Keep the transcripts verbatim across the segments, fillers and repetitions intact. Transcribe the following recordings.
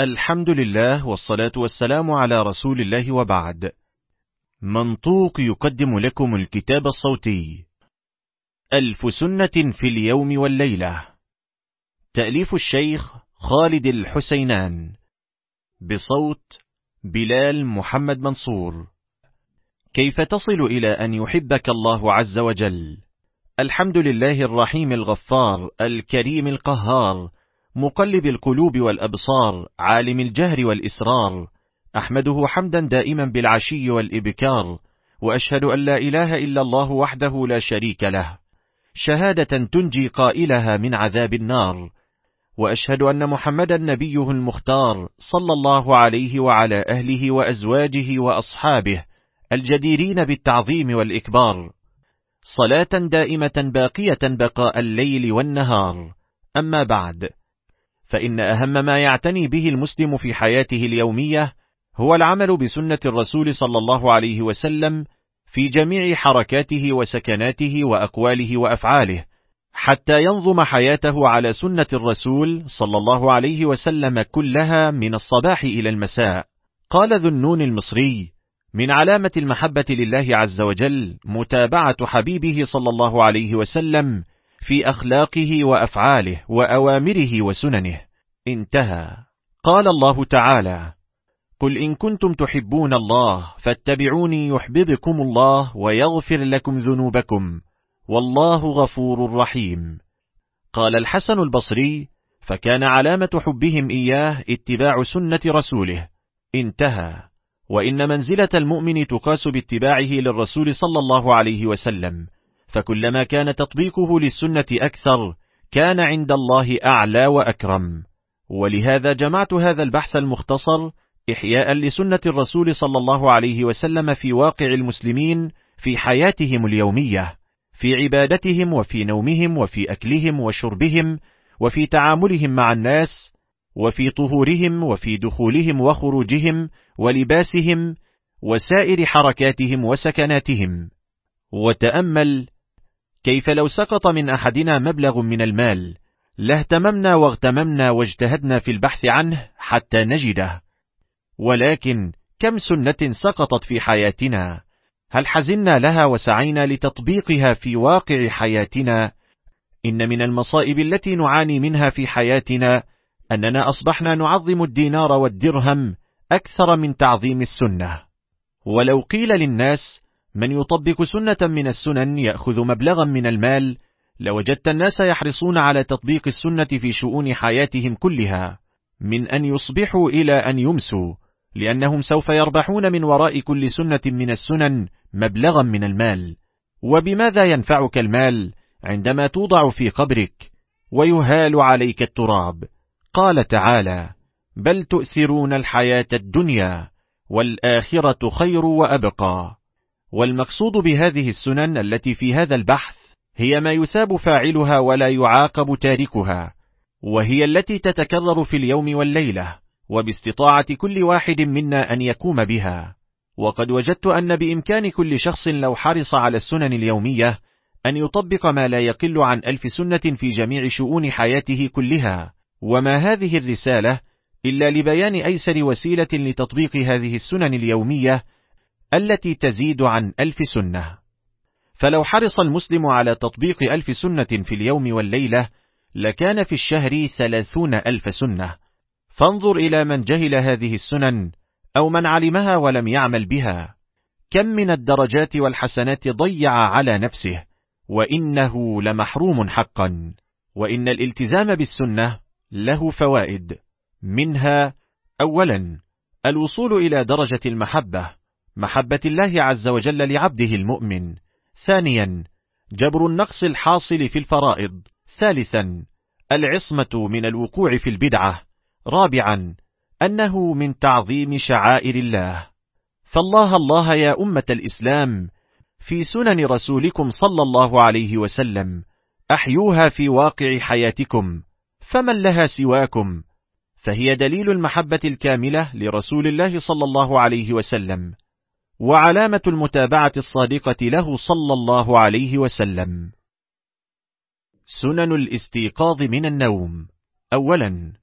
الحمد لله والصلاة والسلام على رسول الله، وبعد. منطوق يقدم لكم الكتاب الصوتي ألف سنة في اليوم والليلة، تأليف الشيخ خالد الحسينان، بصوت بلال محمد منصور. كيف تصل إلى أن يحبك الله عز وجل؟ الحمد لله الرحيم الغفار الكريم القهار، مقلب القلوب والأبصار، عالم الجهر والإسرار، أحمده حمدا دائما بالعشي والإبكار، وأشهد أن لا إله إلا الله وحده لا شريك له، شهادة تنجي قائلها من عذاب النار، وأشهد أن محمدا نبيه المختار، صلى الله عليه وعلى أهله وأزواجه وأصحابه الجديرين بالتعظيم والإكبار، صلاة دائمة باقية بقاء الليل والنهار. أما بعد، فإن أهم ما يعتني به المسلم في حياته اليومية هو العمل بسنة الرسول صلى الله عليه وسلم في جميع حركاته وسكناته وأقواله وأفعاله، حتى ينظم حياته على سنة الرسول صلى الله عليه وسلم كلها من الصباح إلى المساء. قال ذو النون المصري: من علامة المحبة لله عز وجل متابعة حبيبه صلى الله عليه وسلم في أخلاقه وأفعاله وأوامره وسننه. انتهى. قال الله تعالى: قل إن كنتم تحبون الله فاتبعوني يحببكم الله ويغفر لكم ذنوبكم والله غفور رحيم. قال الحسن البصري: فكان علامة حبهم إياه اتباع سنة رسوله. انتهى. وإن منزلة المؤمن تقاس باتباعه للرسول صلى الله عليه وسلم، فكلما كان تطبيقه للسنة أكثر كان عند الله أعلى وأكرم. ولهذا جمعت هذا البحث المختصر إحياء لسنة الرسول صلى الله عليه وسلم في واقع المسلمين في حياتهم اليومية، في عبادتهم وفي نومهم وفي أكلهم وشربهم وفي تعاملهم مع الناس وفي طهورهم وفي دخولهم وخروجهم ولباسهم وسائر حركاتهم وسكناتهم. وتأمل كيف لو سقط من أحدنا مبلغ من المال لاهتممنا واغتممنا واجتهدنا في البحث عنه حتى نجده، ولكن كم سنة سقطت في حياتنا، هل حزنا لها وسعينا لتطبيقها في واقع حياتنا؟ إن من المصائب التي نعاني منها في حياتنا أننا أصبحنا نعظم الدينار والدرهم أكثر من تعظيم السنة. ولو قيل للناس من يطبق سنة من السنن يأخذ مبلغا من المال، لوجدت الناس يحرصون على تطبيق السنة في شؤون حياتهم كلها، من أن يصبحوا إلى أن يمسوا، لأنهم سوف يربحون من وراء كل سنة من السنن مبلغا من المال. وبماذا ينفعك المال عندما توضع في قبرك ويهال عليك التراب؟ قال تعالى: بل تؤثرون الحياة الدنيا والآخرة خير وأبقى. والمقصود بهذه السنن التي في هذا البحث هي ما يثاب فاعلها ولا يعاقب تاركها، وهي التي تتكرر في اليوم والليلة، وباستطاعة كل واحد منا أن يقوم بها. وقد وجدت أن بإمكان كل شخص لو حرص على السنن اليومية أن يطبق ما لا يقل عن ألف سنة في جميع شؤون حياته كلها. وما هذه الرسالة إلا لبيان أيسر وسيلة لتطبيق هذه السنن اليومية التي تزيد عن ألف سنة. فلو حرص المسلم على تطبيق ألف سنة في اليوم والليلة لكان في الشهر ثلاثون ألف سنة. فانظر إلى من جهل هذه السنن أو من علمها ولم يعمل بها، كم من الدرجات والحسنات ضيع على نفسه، وإنه لمحروم حقا. وإن الالتزام بالسنة له فوائد، منها: أولا، الوصول إلى درجة المحبة، محبة الله عز وجل لعبده المؤمن. ثانيا، جبر النقص الحاصل في الفرائض. ثالثا، العصمة من الوقوع في البدعة. رابعا، أنه من تعظيم شعائر الله. فالله الله يا أمة الإسلام في سنن رسولكم صلى الله عليه وسلم، أحيوها في واقع حياتكم، فمن لها سواكم؟ فهي دليل المحبة الكاملة لرسول الله صلى الله عليه وسلم، وعلامة المتابعة الصادقة له صلى الله عليه وسلم. سنن الاستيقاظ من النوم. أولا،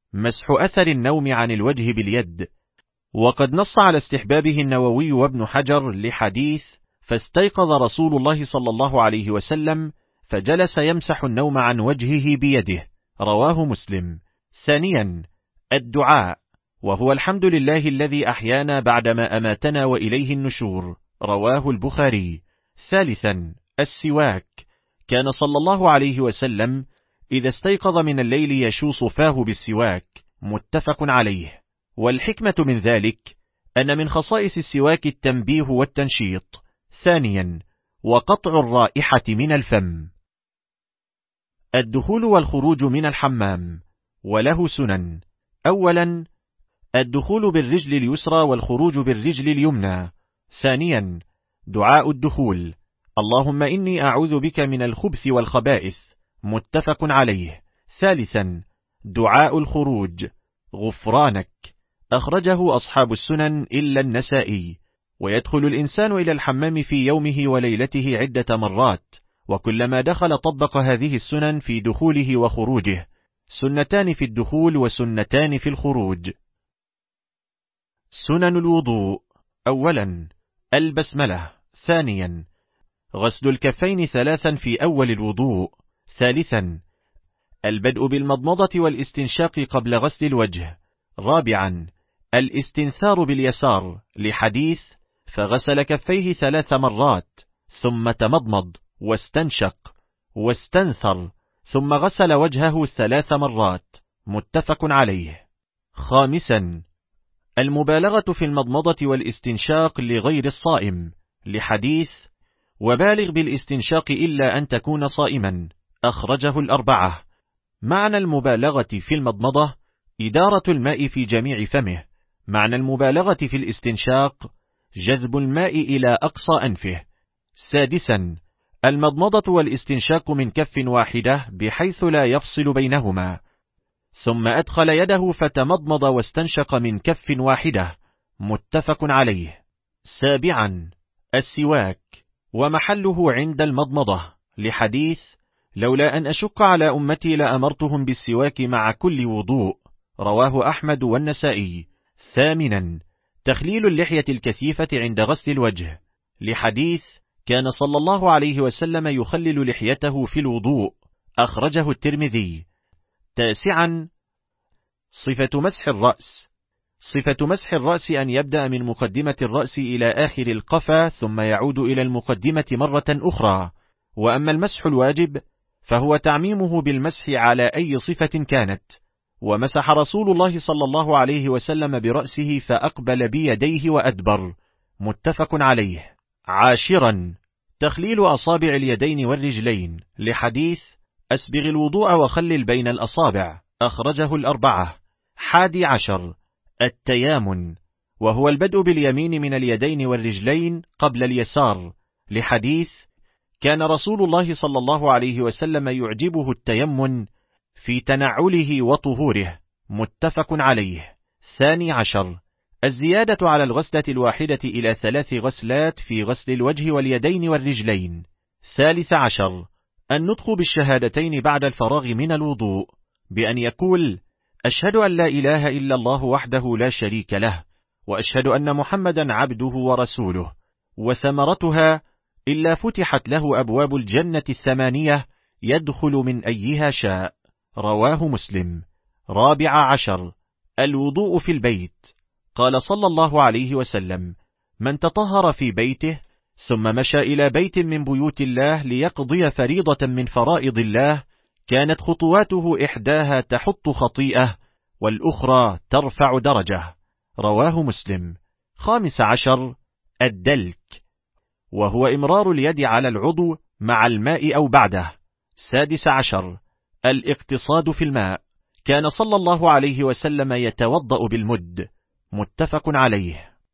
مسح أثر النوم عن الوجه باليد. وقد نص على استحبابه النووي وابن حجر لحديث فاستيقظ رسول الله صلى الله عليه وسلم فجلس يمسح النوم عن وجهه بيده، رواه مسلم. ثانيا الدعاء، وهو الحمد لله الذي أحيانا بعدما أماتنا وإليه النشور، رواه البخاري. ثالثا السواك، كان صلى الله عليه وسلم إذا استيقظ من الليل يشوص فاه بالسواك، متفق عليه. والحكمة من ذلك أن من خصائص السواك التنبيه والتنشيط. ثانيا وقطع الرائحة من الفم. الدخول والخروج من الحمام، وله سنن. أولا الدخول بالرجل اليسرى والخروج بالرجل اليمنى. ثانيا دعاء الدخول: اللهم إني أعوذ بك من الخبث والخبائث، متفق عليه. ثالثا دعاء الخروج: غفرانك، أخرجه أصحاب السنن إلا النسائي. ويدخل الإنسان إلى الحمام في يومه وليلته عدة مرات، وكلما دخل طبق هذه السنن في دخوله وخروجه، سنتان في الدخول وسنتان في الخروج. سنن الوضوء: أولا البسملة. ثانيا غسل الكفين ثلاثا في أول الوضوء. ثالثا البدء بالمضمضة والاستنشاق قبل غسل الوجه. رابعا الاستنثار باليسار، لحديث فغسل كفيه ثلاث مرات ثم تمضمض واستنشق واستنثر ثم غسل وجهه ثلاث مرات، متفق عليه. خامسا المبالغة في المضمضة والاستنشاق لغير الصائم، لحديث وبالغ بالاستنشاق إلا أن تكون صائما، أخرجه الأربعة. معنى المبالغة في المضمضة إدارة الماء في جميع فمه. معنى المبالغة في الاستنشاق جذب الماء إلى أقصى أنفه. سادسا المضمضة والاستنشاق من كف واحدة بحيث لا يفصل بينهما، ثم أدخل يده فتمضمض واستنشق من كف واحدة، متفق عليه. سابعا السواك، ومحله عند المضمضة، لحديث لولا أن أشق على أمتي لأمرتهم بالسواك مع كل وضوء، رواه أحمد والنسائي. ثامنا تخليل اللحية الكثيفة عند غسل الوجه، لحديث كان صلى الله عليه وسلم يخلل لحيته في الوضوء، أخرجه الترمذي. تاسعا صفة مسح الرأس. صفة مسح الرأس أن يبدأ من مقدمة الرأس إلى آخر القفا ثم يعود إلى المقدمة مرة أخرى. وأما المسح الواجب فهو تعميمه بالمسح على أي صفة كانت. ومسح رسول الله صلى الله عليه وسلم برأسه فأقبل بيديه وأدبر، متفق عليه. عاشرا تخليل أصابع اليدين والرجلين، لحديث أسبغ الوضوء وخلل بين الأصابع، أخرجه الأربعة. حادي عشر التيامن، وهو البدء باليمين من اليدين والرجلين قبل اليسار، لحديث كان رسول الله صلى الله عليه وسلم يعجبه التيمن في تنعله وطهوره، متفق عليه. ثاني عشر الزيادة على الغسلة الواحدة إلى ثلاث غسلات في غسل الوجه واليدين والرجلين. ثالث عشر النطق بالشهادتين بعد الفراغ من الوضوء بأن يقول أشهد أن لا إله إلا الله وحده لا شريك له، وأشهد أن محمدا عبده ورسوله. وثمرتها إلا فتحت له أبواب الجنة الثمانية يدخل من أيها شاء، رواه مسلم. رابع عشر الوضوء في البيت. قال صلى الله عليه وسلم من تطهر في بيته ثم مشى إلى بيت من بيوت الله ليقضي فريضة من فرائض الله كانت خطواته إحداها تحط خطيئة والأخرى ترفع درجة، رواه مسلم. خامس عشر الدلك، وهو إمرار اليد على العضو مع الماء أو بعده. سادس عشر الاقتصاد في الماء، كان صلى الله عليه وسلم يتوضأ بالمد، متفق عليه.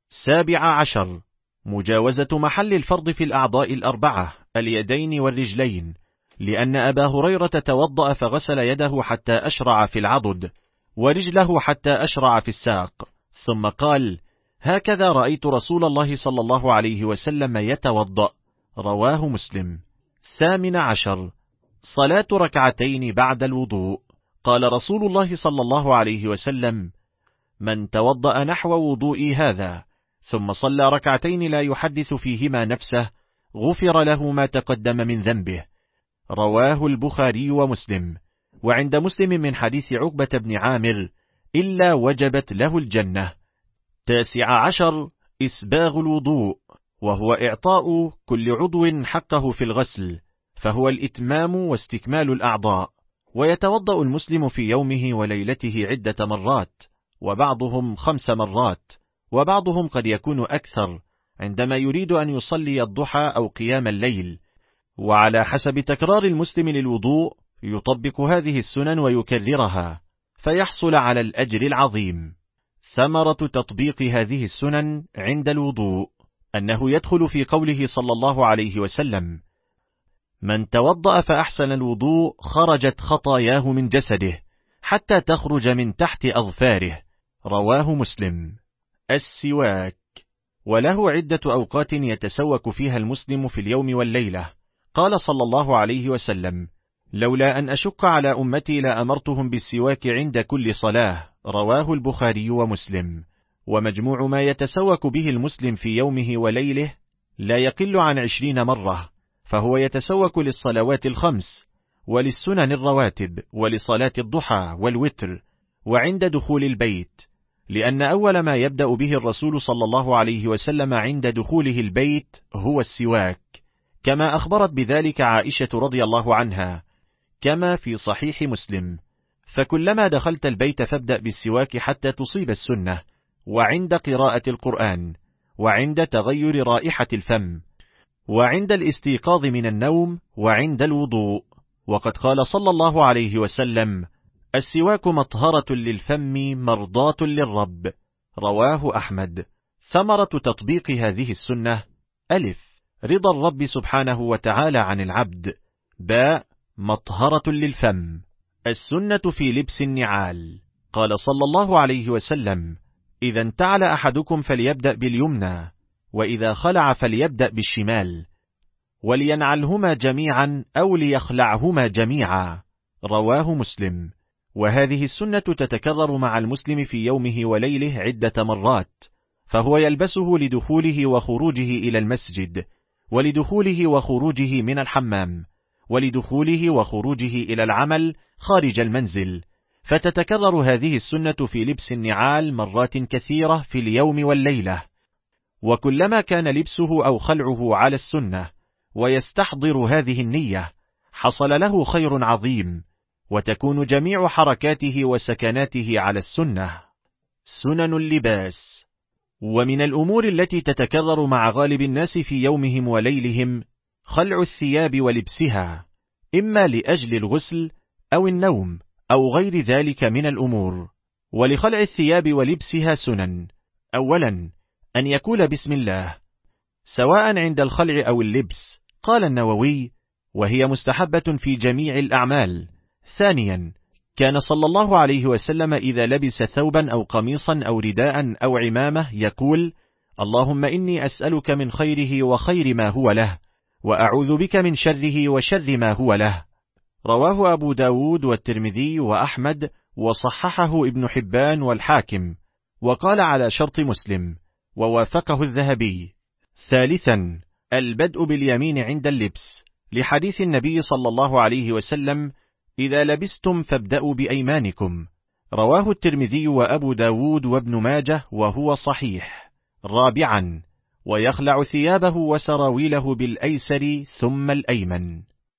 سابع عشر مجاوزة محل الفرض في الأعضاء الأربعة اليدين والرجلين، لأن أبا هريرة توضأ فغسل يده حتى أشرع في العضد ورجله حتى أشرع في الساق، ثم قال هكذا رأيت رسول الله صلى الله عليه وسلم يتوضأ، رواه مسلم. ثامن عشر صلاة ركعتين بعد الوضوء. قال رسول الله صلى الله عليه وسلم: من توضأ نحو وضوئي هذا ثم صلى ركعتين لا يحدث فيهما نفسه غفر له ما تقدم من ذنبه. رواه البخاري ومسلم. وعند مسلم من حديث عقبة بن عامر: إلا وجبت له الجنة. تاسع عشر: إسباغ الوضوء، وهو إعطاء كل عضو حقه في الغسل، فهو الإتمام واستكمال الأعضاء. ويتوضأ المسلم في يومه وليلته عدة مرات، وبعضهم خمس مرات، وبعضهم قد يكون أكثر عندما يريد أن يصلي الضحى أو قيام الليل. وعلى حسب تكرار المسلم للوضوء يطبق هذه السنن ويكررها فيحصل على الأجر العظيم. ثمرة تطبيق هذه السنن عند الوضوء أنه يدخل في قوله صلى الله عليه وسلم: من توضأ فأحسن الوضوء خرجت خطاياه من جسده حتى تخرج من تحت أظفاره. رواه مسلم. السواك، وله عدة أوقات يتسوك فيها المسلم في اليوم والليلة. قال صلى الله عليه وسلم: لولا أن أشق على أمتي لأمرتهم بالسواك عند كل صلاة. رواه البخاري ومسلم. ومجموع ما يتسوك به المسلم في يومه وليله لا يقل عن عشرين مرة، فهو يتسوك للصلوات الخمس، وللسنن الرواتب، ولصلاة الضحى والوتر، وعند دخول البيت، لأن أول ما يبدأ به الرسول صلى الله عليه وسلم عند دخوله البيت هو السواك، كما أخبرت بذلك عائشة رضي الله عنها، كما في صحيح مسلم: فكلما دخلت البيت فابدأ بالسواك حتى تصيب السنة، وعند قراءة القرآن، وعند تغير رائحة الفم، وعند الاستيقاظ من النوم، وعند الوضوء. وقد قال صلى الله عليه وسلم: السواك مطهرة للفم مرضاة للرب. رواه أحمد. ثمرة تطبيق هذه السنة: ألف، رضا الرب سبحانه وتعالى عن العبد. باء، مطهرة للفم. السنة في لبس النعال. قال صلى الله عليه وسلم: إذا انتعل أحدكم فليبدأ باليمنى، وإذا خلع فليبدأ بالشمال، ولينعلهما جميعا أو ليخلعهما جميعا. رواه مسلم. وهذه السنة تتكرر مع المسلم في يومه وليله عدة مرات، فهو يلبسه لدخوله وخروجه إلى المسجد، ولدخوله وخروجه من الحمام، ولدخوله وخروجه إلى العمل خارج المنزل، فتتكرر هذه السنة في لبس النعال مرات كثيرة في اليوم والليلة. وكلما كان لبسه أو خلعه على السنة ويستحضر هذه النية حصل له خير عظيم، وتكون جميع حركاته وسكناته على السنة. سنن اللباس. ومن الأمور التي تتكرر مع غالب الناس في يومهم وليلهم خلع الثياب ولبسها، إما لأجل الغسل أو النوم أو غير ذلك من الأمور. ولخلع الثياب ولبسها سنن: أولا، أن يقول بسم الله سواء عند الخلع أو اللبس. قال النووي: وهي مستحبة في جميع الأعمال. ثانيا، كان صلى الله عليه وسلم إذا لبس ثوبا أو قميصا أو رداء أو عمامة يقول: اللهم إني أسألك من خيره وخير ما هو له، وأعوذ بك من شره وشر ما هو له. رواه أبو داود والترمذي وأحمد، وصححه ابن حبان والحاكم، وقال على شرط مسلم، ووافقه الذهبي. ثالثا، البدء باليمين عند اللبس، لحديث النبي صلى الله عليه وسلم: إذا لبستم فابدأوا بأيمانكم. رواه الترمذي وأبو داود وابن ماجه وهو صحيح. رابعا، ويخلع ثيابه وسراويله بالأيسر ثم الأيمن.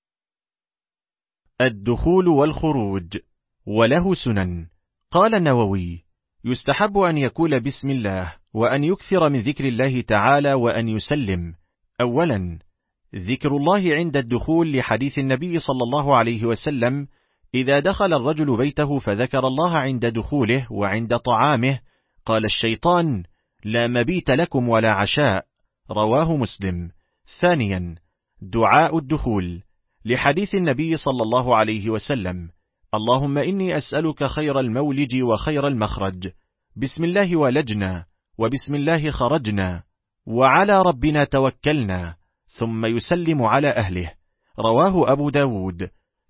الدخول والخروج، وله سنن. قال النووي: يستحب أن يقول بسم الله، وأن يكثر من ذكر الله تعالى، وأن يسلم. أولا، ذكر الله عند الدخول، لحديث النبي صلى الله عليه وسلم: إذا دخل الرجل بيته فذكر الله عند دخوله وعند طعامه قال الشيطان: لا مبيت لكم ولا عشاء. رواه مسلم. ثانيا، دعاء الدخول، لحديث النبي صلى الله عليه وسلم: اللهم إني أسألك خير المولج وخير المخرج، بسم الله ولجنا، وبسم الله خرجنا، وعلى ربنا توكلنا، ثم يسلم على أهله. رواه أبو داود.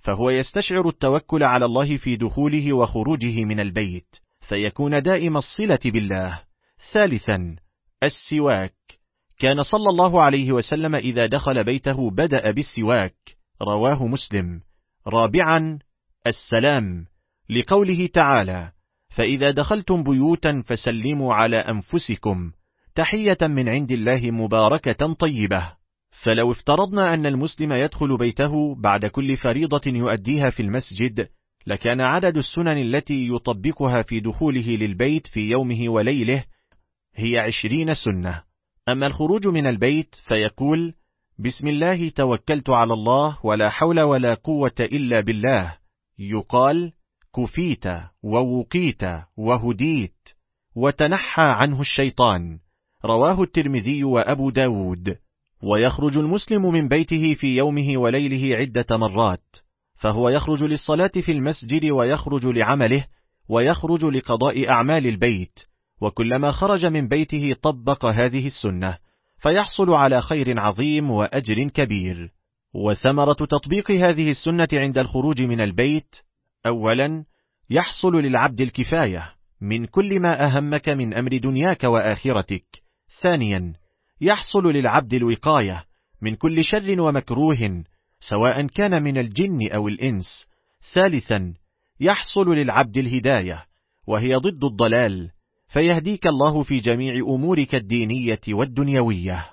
فهو يستشعر التوكل على الله في دخوله وخروجه من البيت، فيكون دائم الصلة بالله. ثالثا السواك، كان صلى الله عليه وسلم إذا دخل بيته بدأ بالسواك، رواه مسلم. رابعا السلام، لقوله تعالى: فإذا دخلتم بيوتا فسلموا على أنفسكم تحية من عند الله مباركة طيبة. فلو افترضنا أن المسلم يدخل بيته بعد كل فريضة يؤديها في المسجد، لكان عدد السنن التي يطبقها في دخوله للبيت في يومه وليله هي عشرين سنة. أما الخروج من البيت فيقول: بسم الله توكلت على الله ولا حول ولا قوة إلا بالله، يقال: كفيت ووقيت وهديت وتنحى عنه الشيطان، رواه الترمذي وأبو داود. ويخرج المسلم من بيته في يومه وليله عدة مرات، فهو يخرج للصلاة في المسجد، ويخرج لعمله، ويخرج لقضاء أعمال البيت، وكلما خرج من بيته طبق هذه السنة، فيحصل على خير عظيم وأجر كبير. وثمرة تطبيق هذه السنة عند الخروج من البيت: أولا، يحصل للعبد الكفاية من كل ما أهمك من أمر دنياك وآخرتك. ثانيا، يحصل للعبد الوقاية من كل شر ومكروه سواء كان من الجن أو الإنس. ثالثا، يحصل للعبد الهداية، وهي ضد الضلال، فيهديك الله في جميع أمورك الدينية والدنيوية.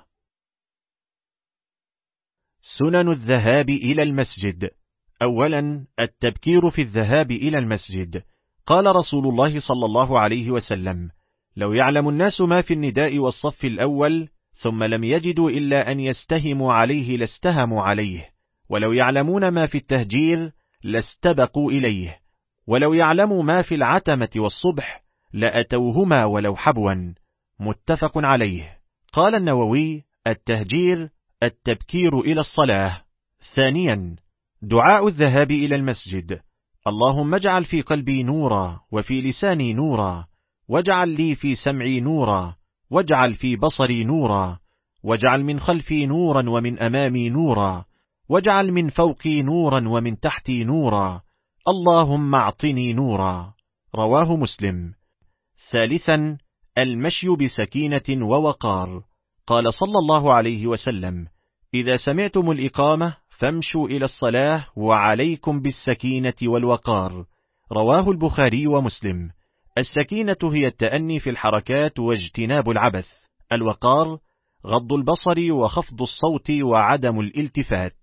سنن الذهاب إلى المسجد. أولا، التبكير في الذهاب إلى المسجد. قال رسول الله صلى الله عليه وسلم: لو يعلم الناس ما في النداء والصف الأول ثم لم يجدوا إلا أن يستهموا عليه لاستهموا عليه، ولو يعلمون ما في التهجير لاستبقوا إليه، ولو يعلموا ما في العتمة والصبح لأتوهما ولو حبوا. متفق عليه. قال النووي: التهجير التبكير إلى الصلاة. ثانيا، دعاء الذهاب إلى المسجد: اللهم اجعل في قلبي نورا، وفي لساني نورا، واجعل لي في سمعي نورا، واجعل في بصري نورا، واجعل من خلفي نورا ومن أمامي نورا، واجعل من فوقي نورا ومن تحتي نورا، اللهم اعطني نورا، رواه مسلم. ثالثا، المشي بسكينة ووقار. قال صلى الله عليه وسلم: إذا سمعتم الإقامة فامشوا إلى الصلاة وعليكم بالسكينة والوقار، رواه البخاري ومسلم. السكينة هي التأني في الحركات واجتناب العبث. الوقار غض البصر وخفض الصوت وعدم الالتفات.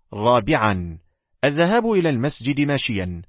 رابعا، الذهاب إلى المسجد ماشيا.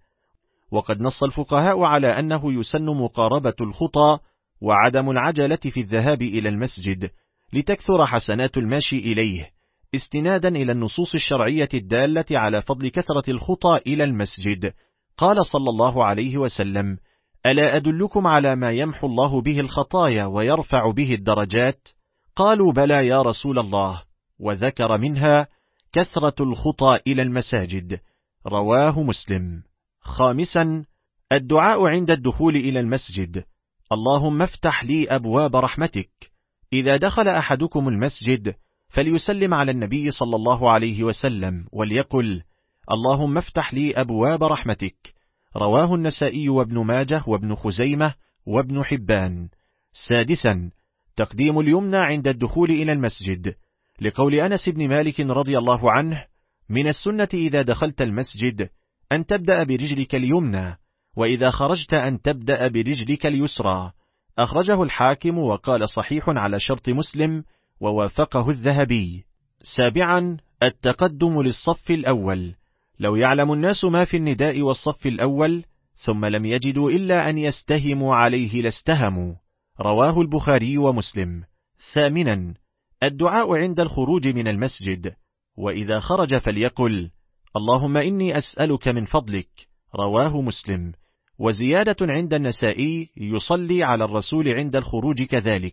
وقد نص الفقهاء على أنه يسن مقاربة الخطى وعدم العجلة في الذهاب إلى المسجد لتكثر حسنات الماشي إليه، استنادا إلى النصوص الشرعية الدالة على فضل كثرة الخطى إلى المسجد. قال صلى الله عليه وسلم: ألا أدلكم على ما يمحو الله به الخطايا ويرفع به الدرجات؟ قالوا: بلى يا رسول الله. وذكر منها كثرة الخطى إلى المساجد، رواه مسلم. خامسا، الدعاء عند الدخول إلى المسجد: اللهم افتح لي أبواب رحمتك. إذا دخل أحدكم المسجد فليسلم على النبي صلى الله عليه وسلم وليقل: اللهم افتح لي أبواب رحمتك، رواه النسائي وابن ماجه وابن خزيمة وابن حبان. سادسا، تقديم اليمنى عند الدخول إلى المسجد، لقول أنس بن مالك رضي الله عنه: من السنة إذا دخلت المسجد أن تبدأ برجلك اليمنى، وإذا خرجت أن تبدأ برجلك اليسرى. أخرجه الحاكم وقال صحيح على شرط مسلم، ووافقه الذهبي. سابعا، التقدم للصف الأول. لو يعلم الناس ما في النداء والصف الأول ثم لم يجدوا إلا أن يستهموا عليه لاستهموا، رواه البخاري ومسلم. ثامنا، الدعاء عند الخروج من المسجد، وإذا خرج فليقل: اللهم إني أسألك من فضلك، رواه مسلم. وزيادة عند النسائي: يصلي على الرسول عند الخروج كذلك.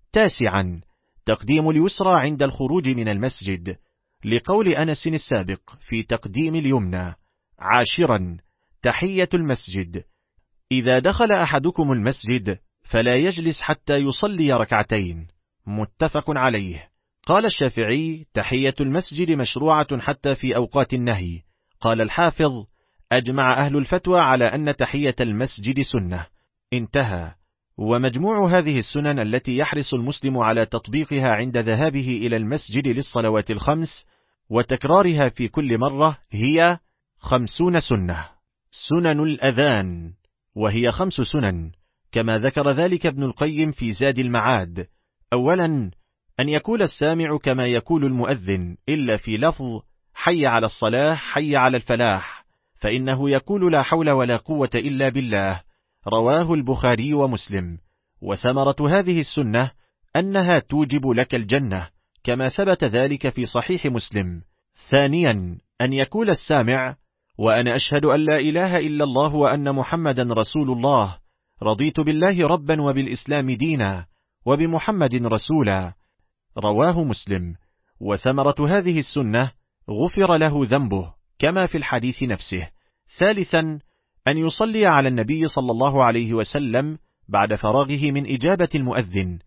تاسعا، تقديم اليسرى عند الخروج من المسجد، لقول أنس السابق في تقديم اليمنى. عاشرا، تحية المسجد. إذا دخل أحدكم المسجد فلا يجلس حتى يصلي ركعتين، متفق عليه. قال الشافعي: تحية المسجد مشروعة حتى في أوقات النهي. قال الحافظ: أجمع أهل الفتوى على أن تحية المسجد سنة. انتهى. ومجموع هذه السنن التي يحرص المسلم على تطبيقها عند ذهابه إلى المسجد للصلوات الخمس وتكرارها في كل مرة هي خمسون سنة. سنن الأذان، وهي خمس سنن كما ذكر ذلك ابن القيم في زاد المعاد. أولا، أن يقول السامع كما يقول المؤذن، إلا في لفظ حي على الصلاة حي على الفلاح، فإنه يقول لا حول ولا قوة إلا بالله. رواه البخاري ومسلم. وثمرة هذه السنة أنها توجب لك الجنة، كما ثبت ذلك في صحيح مسلم. ثانيا، أن يقول السامع: وأنا أشهد أن لا إله إلا الله وأن محمدا رسول الله، رضيت بالله ربا وبالإسلام دينا وبمحمد رسولا. رواه مسلم. وثمرة هذه السنة غفر له ذنبه كما في الحديث نفسه. ثالثا، أن يصلي على النبي صلى الله عليه وسلم بعد فراغه من إجابة المؤذن.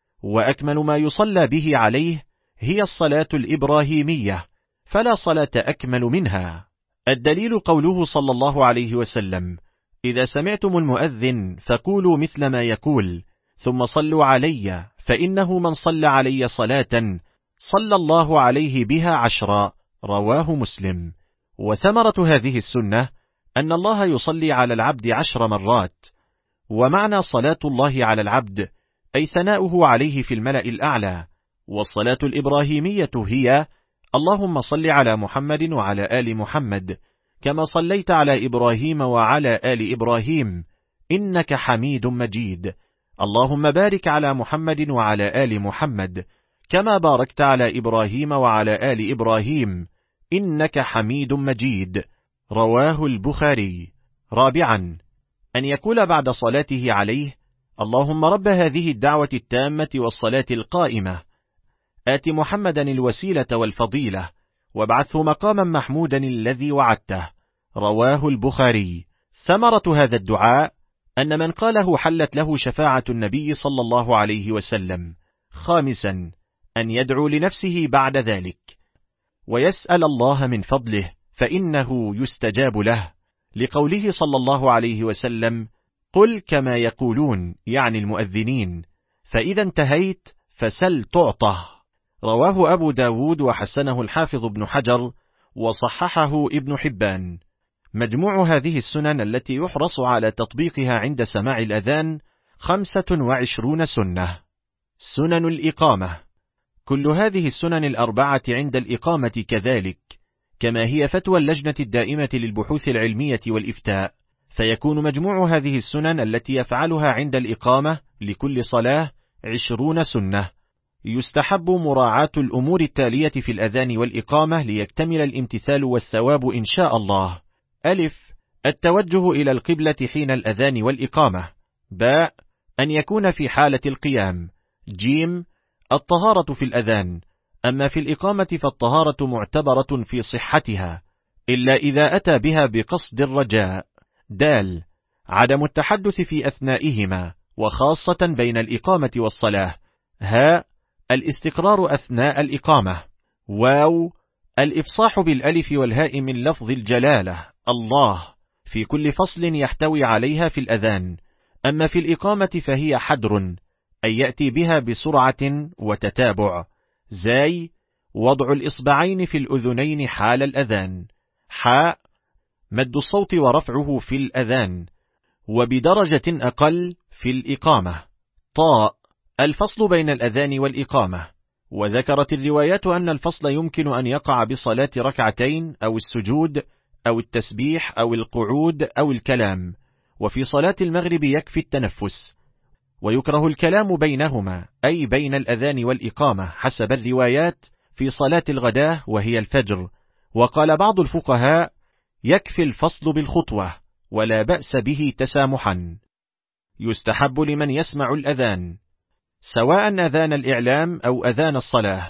وأكمل ما يصلى به عليه هي الصلاة الإبراهيمية، فلا صلاة أكمل منها. الدليل قوله صلى الله عليه وسلم: إذا سمعتم المؤذن فقولوا مثل ما يقول ثم صلوا علي، فإنه من صلى علي صلاة صلى الله عليه بها عشرا. رواه مسلم. وثمرة هذه السنة أن الله يصلي على العبد عشر مرات. ومعنى صلاة الله على العبد أي ثناؤه عليه في الملأ الأعلى. والصلاة الإبراهيمية هي: اللهم صل على محمد وعلى آل محمد كما صليت على إبراهيم وعلى آل إبراهيم إنك حميد مجيد. اللهم بارك على محمد وعلى آل محمد كما باركت على إبراهيم وعلى آل إبراهيم إنك حميد مجيد. رواه البخاري. رابعا، أن يقول بعد صلاته عليه: اللهم رب هذه الدعوة التامة والصلاة القائمة آت محمدا الوسيلة والفضيلة وابعثه مقاما محمودا الذي وعدته. رواه البخاري. ثمرة هذا الدعاء أن من قاله حلت له شفاعة النبي صلى الله عليه وسلم. خامسا، أن يدعو لنفسه بعد ذلك ويسأل الله من فضله، فإنه يستجاب له، لقوله صلى الله عليه وسلم: قل كما يقولون، يعني المؤذنين، فإذا انتهيت فسل تعطه. رواه أبو داود وحسنه الحافظ ابن حجر وصححه ابن حبان. مجموع هذه السنن التي يحرص على تطبيقها عند سماع الأذان خمسة وعشرون سنة. سنن الإقامة. كل هذه السنن الأربعة عند الإقامة كذلك، كما هي فتوى اللجنة الدائمة للبحوث العلمية والإفتاء. فيكون مجموع هذه السنن التي يفعلها عند الإقامة لكل صلاة عشرون سنة. يستحب مراعاة الأمور التالية في الأذان والإقامة ليكتمل الامتثال والثواب إن شاء الله. ألف، التوجه إلى القبلة حين الأذان والإقامة. باء، أن يكون في حالة القيام. جيم، الطهارة في الأذان، أما في الإقامة فالطهارة معتبرة في صحتها إلا إذا أتى بها بقصد الرجاء. دال، عدم التحدث في أثنائهما وخاصة بين الإقامة والصلاة. هاء، الاستقرار أثناء الإقامة. واو، الإفصاح بالألف والهاء من لفظ الجلالة الله في كل فصل يحتوي عليها في الأذان، أما في الإقامة فهي حدر، أي يأتي بها بسرعة وتتابع. زاي، وضع الإصبعين في الأذنين حال الأذان. حاء، مد الصوت ورفعه في الأذان وبدرجة أقل في الإقامة. طاء، الفصل بين الأذان والإقامة. وذكرت الروايات أن الفصل يمكن أن يقع بصلاة ركعتين أو السجود أو التسبيح أو القعود أو الكلام، وفي صلاة المغرب يكفي التنفس. ويكره الكلام بينهما، أي بين الأذان والإقامة حسب الروايات في صلاة الغداة وهي الفجر. وقال بعض الفقهاء: يكفي الفصل بالخطوة ولا بأس به تسامحا. يستحب لمن يسمع الأذان سواء أذان الإعلام أو أذان الصلاة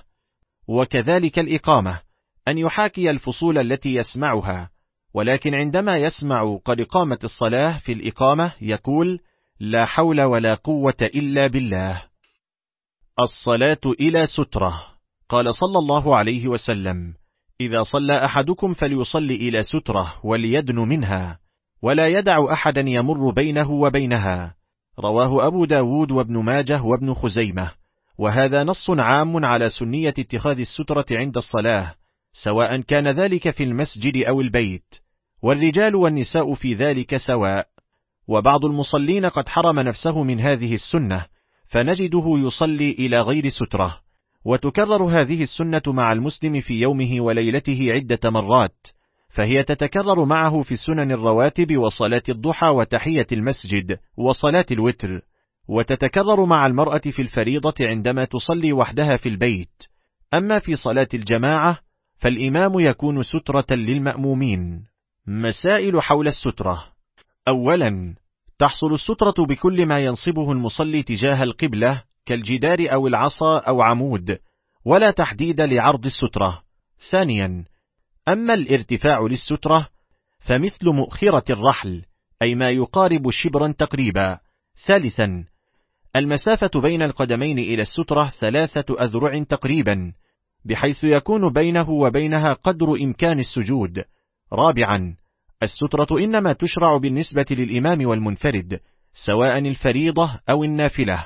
وكذلك الإقامة أن يحاكي الفصول التي يسمعها، ولكن عندما يسمع قد قامت الصلاة في الإقامة يقول: لا حول ولا قوة إلا بالله. الصلاة إلى سترة. قال صلى الله عليه وسلم: إذا صلى أحدكم فليصلي إلى سترة وليدن منها، ولا يدع أحدا يمر بينه وبينها. رواه أبو داود وابن ماجه وابن خزيمة. وهذا نص عام على سنية اتخاذ السترة عند الصلاة، سواء كان ذلك في المسجد أو البيت، والرجال والنساء في ذلك سواء. وبعض المصلين قد حرم نفسه من هذه السنة، فنجده يصلي إلى غير سترة. وتكرر هذه السنة مع المسلم في يومه وليلته عدة مرات، فهي تتكرر معه في السنن الرواتب وصلاة الضحى وتحية المسجد وصلاة الوتر، وتتكرر مع المرأة في الفريضة عندما تصلي وحدها في البيت. أما في صلاة الجماعة فالإمام يكون سترة للمأمومين. مسائل حول السترة. أولا، تحصل السترة بكل ما ينصبه المصلي تجاه القبلة كالجدار أو العصا أو عمود، ولا تحديد لعرض السترة. ثانيا، أما الارتفاع للسترة فمثل مؤخرة الرحل، أي ما يقارب شبرا تقريبا. ثالثا، المسافة بين القدمين إلى السترة ثلاثة أذرع تقريبا، بحيث يكون بينه وبينها قدر إمكان السجود. رابعا، السترة إنما تشرع بالنسبة للإمام والمنفرد، سواء الفريضة أو النافلة.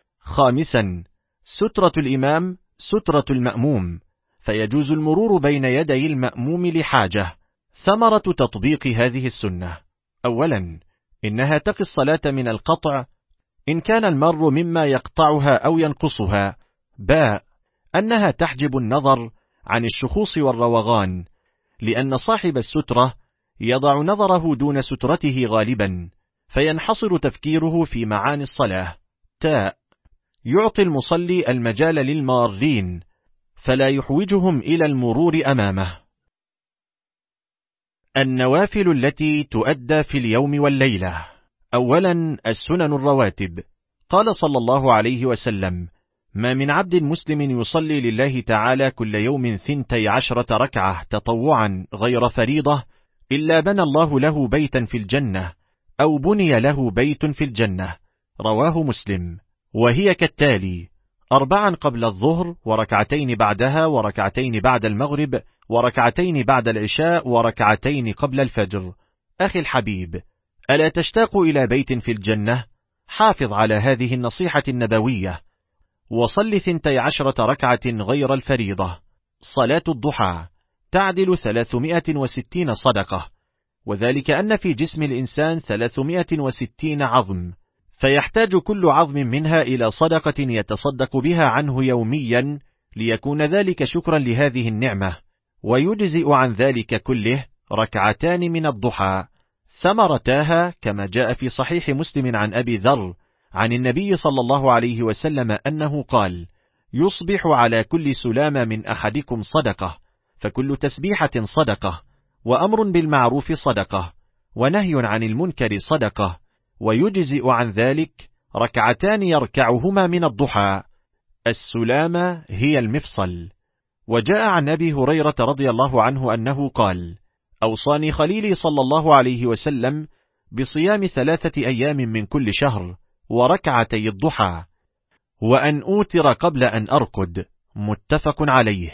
خامسا، سترة الإمام سترة المأموم، فيجوز المرور بين يدي المأموم لحاجة. ثمرة تطبيق هذه السنة. أولا، إنها تقي الصلاة من القطع إن كان المر مما يقطعها أو ينقصها. باء، أنها تحجب النظر عن الشخوص والروغان، لأن صاحب السترة يضع نظره دون سترته غالبا، فينحصر تفكيره في معاني الصلاة. تاء، يعطي المصلي المجال للمارين، فلا يحوجهم إلى المرور أمامه. النوافل التي تؤدى في اليوم والليلة. أولا، السنن الرواتب. قال صلى الله عليه وسلم: ما من عبد مسلم يصلي لله تعالى كل يوم ثنتي عشرة ركعة تطوعا غير فريضة إلا بنى الله له بيتا في الجنة، أو بني له بيت في الجنة. رواه مسلم. وهي كالتالي: أربعا قبل الظهر، وركعتين بعدها، وركعتين بعد المغرب، وركعتين بعد العشاء، وركعتين قبل الفجر. أخي الحبيب، ألا تشتاق إلى بيت في الجنة؟ حافظ على هذه النصيحة النبوية، وصل ثنتي عشرة ركعة غير الفريضة. صلاة الضحى تعدل ثلاثمائة وستين صدقة، وذلك أن في جسم الإنسان ثلاثمائة وستين عظم، فيحتاج كل عظم منها إلى صدقة يتصدق بها عنه يوميا، ليكون ذلك شكرا لهذه النعمة. ويجزئ عن ذلك كله ركعتان من الضحى، ثمرتاها كما جاء في صحيح مسلم عن أبي ذر عن النبي صلى الله عليه وسلم أنه قال: يصبح على كل سلامة من أحدكم صدقة، فكل تسبيحة صدقة، وأمر بالمعروف صدقة، ونهي عن المنكر صدقة، ويجزئ عن ذلك ركعتان يركعهما من الضحى. السلامة هي المفصل. وجاء عن أبي هريرة رضي الله عنه أنه قال: أوصاني خليلي صلى الله عليه وسلم بصيام ثلاثة أيام من كل شهر، وركعتي الضحى، وأن أوتر قبل أن أرقد. متفق عليه.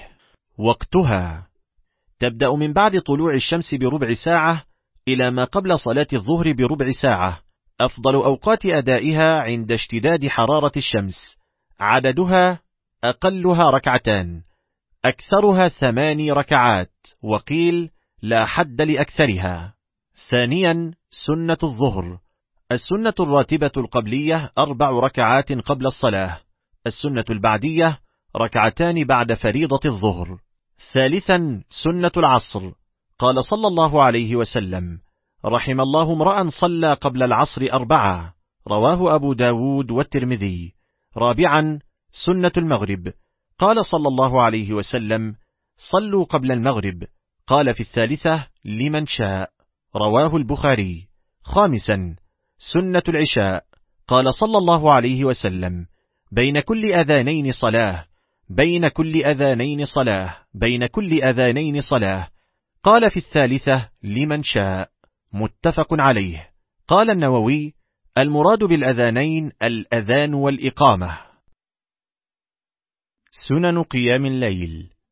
وقتها تبدأ من بعد طلوع الشمس بربع ساعة إلى ما قبل صلاة الظهر بربع ساعة. أفضل أوقات أدائها عند اشتداد حرارة الشمس. عددها أقلها ركعتان، أكثرها ثماني ركعات، وقيل لا حد لأكثرها. ثانيا، سنة الظهر. السنة الراتبة القبلية أربع ركعات قبل الصلاة. السنة البعدية ركعتان بعد فريضة الظهر. ثالثا، سنة العصر. قال صلى الله عليه وسلم: رحم الله امرأ صلى قبل العصر أربعة. رواه أبو داود والترمذي. رابعا، سنة المغرب. قال صلى الله عليه وسلم: صلوا قبل المغرب. قال في الثالثة: لمن شاء. رواه البخاري. خامسا، سنة العشاء. قال صلى الله عليه وسلم: بين كل أذانين صلاة، بين كل أذانين صلاة، بين كل أذانين صلاة. قال في الثالثة: لمن شاء. متفق عليه. قال النووي: المراد بالأذانين الأذان والإقامة. سنن قيام الليل.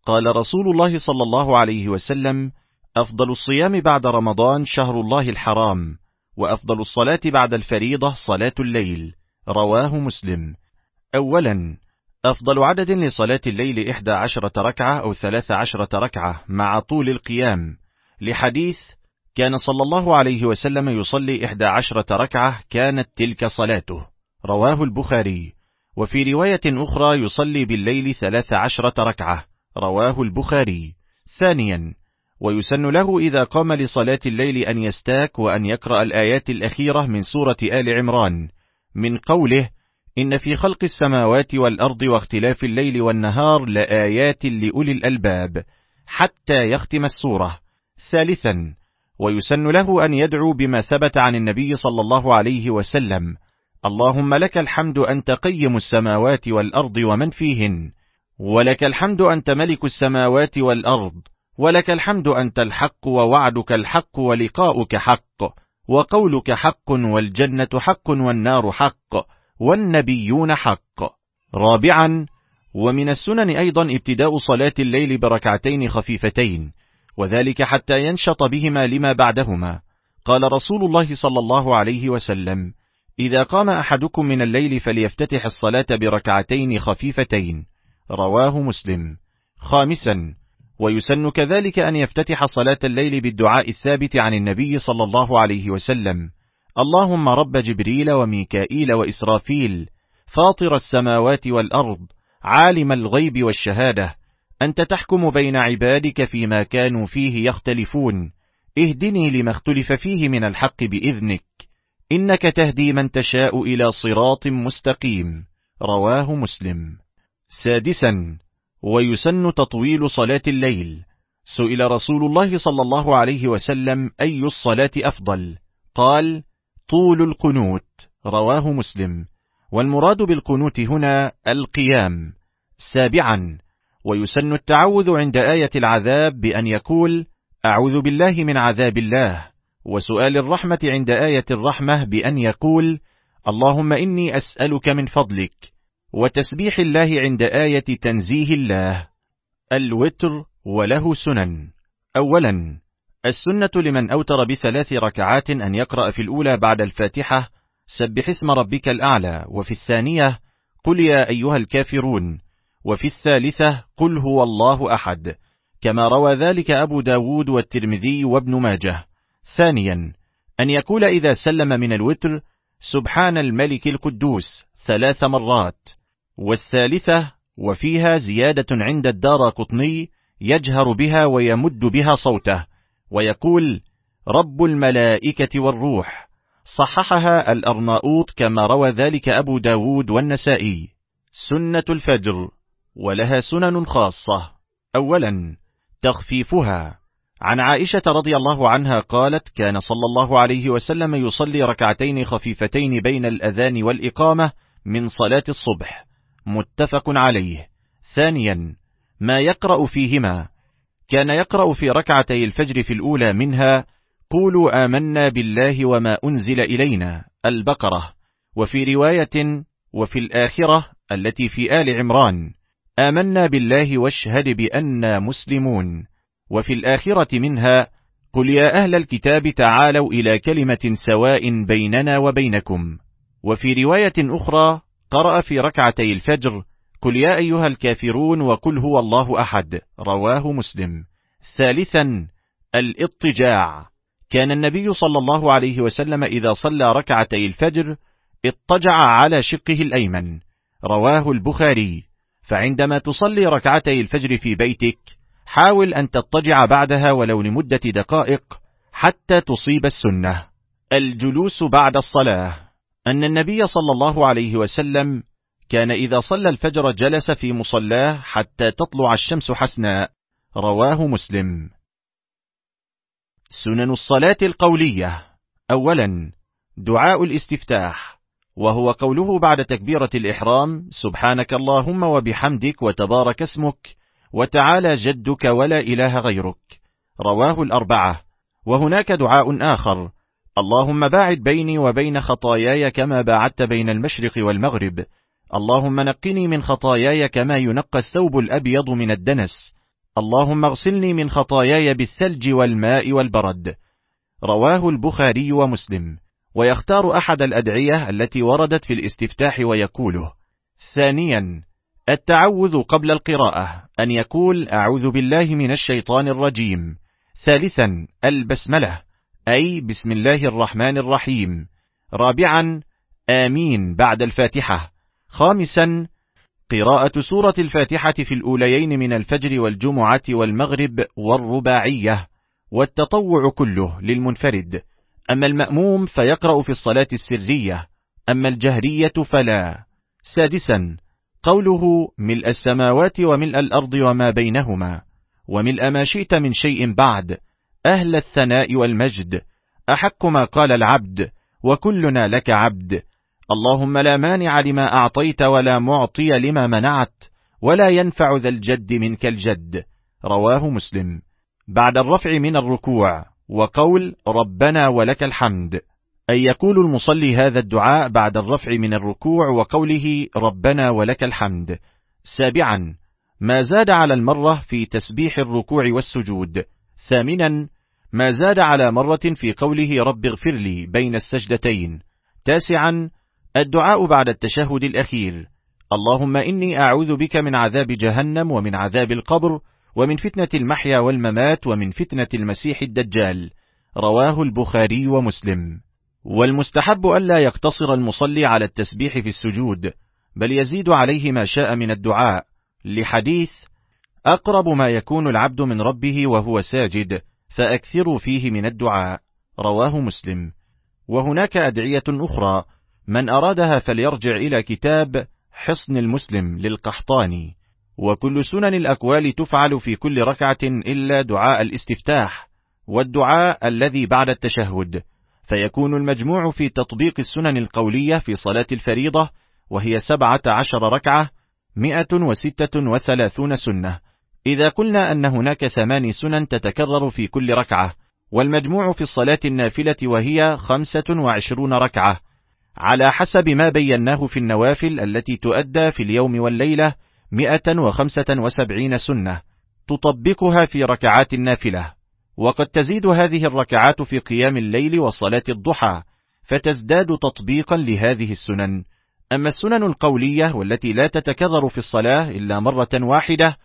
قال رسول الله صلى الله عليه وسلم: أفضل الصيام بعد رمضان شهر الله الحرام، وأفضل الصلاة بعد الفريضة صلاة الليل. رواه مسلم. أولا، أفضل عدد لصلاة الليل إحدى عشرة ركعة أو ثلاث عشرة ركعة مع طول القيام، لحديث: كان صلى الله عليه وسلم يصلي إحدى عشرة ركعة كانت تلك صلاته. رواه البخاري. وفي رواية أخرى: يصلي بالليل ثلاث عشرة ركعة. رواه البخاري. ثانيا، ويسن له إذا قام لصلاة الليل أن يستاك وأن يقرأ الآيات الأخيرة من سورة آل عمران، من قوله: إن في خلق السماوات والأرض واختلاف الليل والنهار لآيات لأولي الألباب، حتى يختم السورة. ثالثا، ويسن له أن يدعو بما ثبت عن النبي صلى الله عليه وسلم: اللهم لك الحمد أنت قيم السماوات والأرض ومن فيهن، ولك الحمد أنت ملك السماوات والأرض، ولك الحمد أنت الحق ووعدك الحق ولقاؤك حق، وقولك حق والجنة حق والنار حق والنبيون حق. رابعا، ومن السنن أيضا ابتداء صلاة الليل بركعتين خفيفتين، وذلك حتى ينشط بهما لما بعدهما. قال رسول الله صلى الله عليه وسلم: إذا قام أحدكم من الليل فليفتتح الصلاة بركعتين خفيفتين. رواه مسلم. خامسا، ويسن كذلك أن يفتتح صلاة الليل بالدعاء الثابت عن النبي صلى الله عليه وسلم: اللهم رب جبريل وميكائيل وإسرافيل، فاطر السماوات والأرض، عالم الغيب والشهادة، أنت تحكم بين عبادك فيما كانوا فيه يختلفون، اهدني لما اختلف فيه من الحق بإذنك، إنك تهدي من تشاء إلى صراط مستقيم. رواه مسلم. سادسا، ويسن تطويل صلاة الليل. سئل رسول الله صلى الله عليه وسلم: أي الصلاة أفضل؟ قال: طول القنوت. رواه مسلم. والمراد بالقنوت هنا القيام. سابعا، ويسن التعوذ عند آية العذاب بأن يقول: أعوذ بالله من عذاب الله، وسؤال الرحمة عند آية الرحمة بأن يقول: اللهم إني أسألك من فضلك، وتسبيح الله عند آية تنزيه الله. الوتر وله سنن. أولا، السنة لمن أوتر بثلاث ركعات أن يقرأ في الأولى بعد الفاتحة سبح اسم ربك الأعلى، وفي الثانية قل يا أيها الكافرون، وفي الثالثة قل هو الله أحد، كما روى ذلك أبو داود والترمذي وابن ماجه. ثانيا، أن يقول إذا سلم من الوتر: سبحان الملك القدوس ثلاث مرات. والثالثة، وفيها زيادة عند الدارقطني، يجهر بها ويمد بها صوته ويقول: رب الملائكة والروح. صححها الأرناؤوط كما روى ذلك أبو داود والنسائي. سنة الفجر ولها سنن خاصة. أولا، تخفيفها. عن عائشة رضي الله عنها قالت: كان صلى الله عليه وسلم يصلي ركعتين خفيفتين بين الأذان والإقامة من صلاة الصبح. متفق عليه. ثانيا، ما يقرأ فيهما. كان يقرأ في ركعتي الفجر في الأولى منها: قولوا آمنا بالله وما أنزل إلينا، البقرة. وفي رواية: وفي الآخرة التي في آل عمران: آمنا بالله واشهد بأننا مسلمون. وفي الآخرة منها: قل يا أهل الكتاب تعالوا إلى كلمة سواء بيننا وبينكم. وفي رواية أخرى قرأ في ركعتي الفجر: قل يا أيها الكافرون وقل هو الله أحد. رواه مسلم. ثالثا، الاضطجاع. كان النبي صلى الله عليه وسلم إذا صلى ركعتي الفجر اضطجع على شقه الأيمن. رواه البخاري. فعندما تصلي ركعتي الفجر في بيتك حاول أن تضطجع بعدها ولو لمدة دقائق حتى تصيب السنة. الجلوس بعد الصلاة. أن النبي صلى الله عليه وسلم كان إذا صلى الفجر جلس في مصلاه حتى تطلع الشمس حسناء. رواه مسلم. سنن الصلاة القولية. أولا، دعاء الاستفتاح، وهو قوله بعد تكبيرة الإحرام: سبحانك اللهم وبحمدك وتبارك اسمك وتعالى جدك ولا إله غيرك. رواه الأربعة. وهناك دعاء آخر: اللهم باعد بيني وبين خطاياي كما باعدت بين المشرق والمغرب، اللهم نقني من خطاياي كما ينقى الثوب الأبيض من الدنس، اللهم اغسلني من خطاياي بالثلج والماء والبرد. رواه البخاري ومسلم. ويختار أحد الأدعية التي وردت في الاستفتاح ويقوله. ثانيا التعوذ قبل القراءة، أن يقول أعوذ بالله من الشيطان الرجيم. ثالثا البسملة، أي بسم الله الرحمن الرحيم. رابعا آمين بعد الفاتحة. خامسا قراءة سورة الفاتحة في الأوليين من الفجر والجمعة والمغرب والرباعية، والتطوع كله للمنفرد. أما المأموم فيقرأ في الصلاة السرية، أما الجهرية فلا. سادسا قوله ملء السماوات وملء الأرض وما بينهما، وملء ما شئت من شيء بعد، أهل الثناء والمجد، أحق ما قال العبد، وكلنا لك عبد. اللهم لا مانع لما أعطيت ولا معطي لما منعت، ولا ينفع ذا الجد منك الجد. رواه مسلم. بعد الرفع من الركوع، وقول ربنا ولك الحمد، أي يقول المصلي هذا الدعاء بعد الرفع من الركوع وقوله ربنا ولك الحمد. سابعا ما زاد على المرة في تسبيح الركوع والسجود. ثامنا ما زاد على مرة في قوله رب اغفر لي بين السجدتين. تاسعا الدعاء بعد التشهد الأخير. اللهم إني أعوذ بك من عذاب جهنم ومن عذاب القبر ومن فتنة المحيا والممات ومن فتنة المسيح الدجال. رواه البخاري ومسلم. والمستحب ألا يقتصر المصلي على التسبيح في السجود، بل يزيد عليه ما شاء من الدعاء، لحديث أقرب ما يكون العبد من ربه وهو ساجد، فأكثروا فيه من الدعاء. رواه مسلم. وهناك أدعية أخرى، من أرادها فليرجع إلى كتاب حصن المسلم للقحطاني. وكل سنن الأقوال تفعل في كل ركعة إلا دعاء الاستفتاح والدعاء الذي بعد التشهد، فيكون المجموع في تطبيق السنن القولية في صلاة الفريضة، وهي سبعة عشر ركعة، مئة وستة وثلاثون سنة، إذا قلنا أن هناك ثمان سنن تتكرر في كل ركعة، والمجموع في الصلاة النافلة وهي خمسة وعشرون ركعة، على حسب ما بيناه في النوافل التي تؤدى في اليوم والليلة مئة وخمسة وسبعين سنة تطبقها في ركعات النافلة. وقد تزيد هذه الركعات في قيام الليل وصلاة الضحى، فتزداد تطبيقا لهذه السنن. أما السنن القولية والتي لا تتكرر في الصلاة إلا مرة واحدة،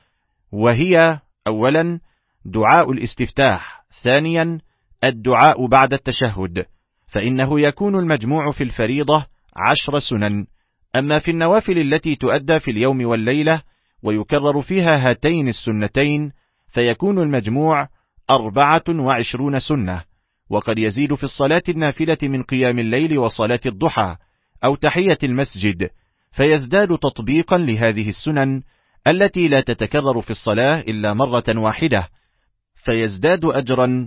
وهي أولا دعاء الاستفتاح، ثانيا الدعاء بعد التشهد، فإنه يكون المجموع في الفريضة عشر سنن. أما في النوافل التي تؤدى في اليوم والليلة ويكرر فيها هاتين السنتين، فيكون المجموع أربعة وعشرون سنة. وقد يزيد في الصلاة النافلة من قيام الليل وصلاة الضحى أو تحية المسجد، فيزداد تطبيقا لهذه السنن التي لا تتكرر في الصلاة إلا مرة واحدة، فيزداد أجرا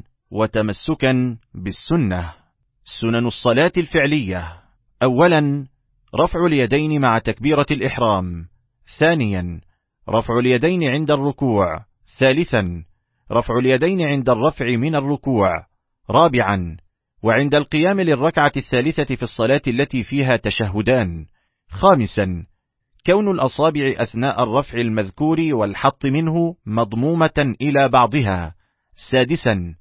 وتمسكا بالسنة. سنن الصلاة الفعلية: أولا رفع اليدين مع تكبيرة الإحرام. ثانيا رفع اليدين عند الركوع. ثالثا رفع اليدين عند الرفع من الركوع. رابعا وعند القيام للركعة الثالثة في الصلاة التي فيها تشهدان. خامسا كون الأصابع أثناء الرفع المذكور والحط منه مضمومة إلى بعضها. سادسا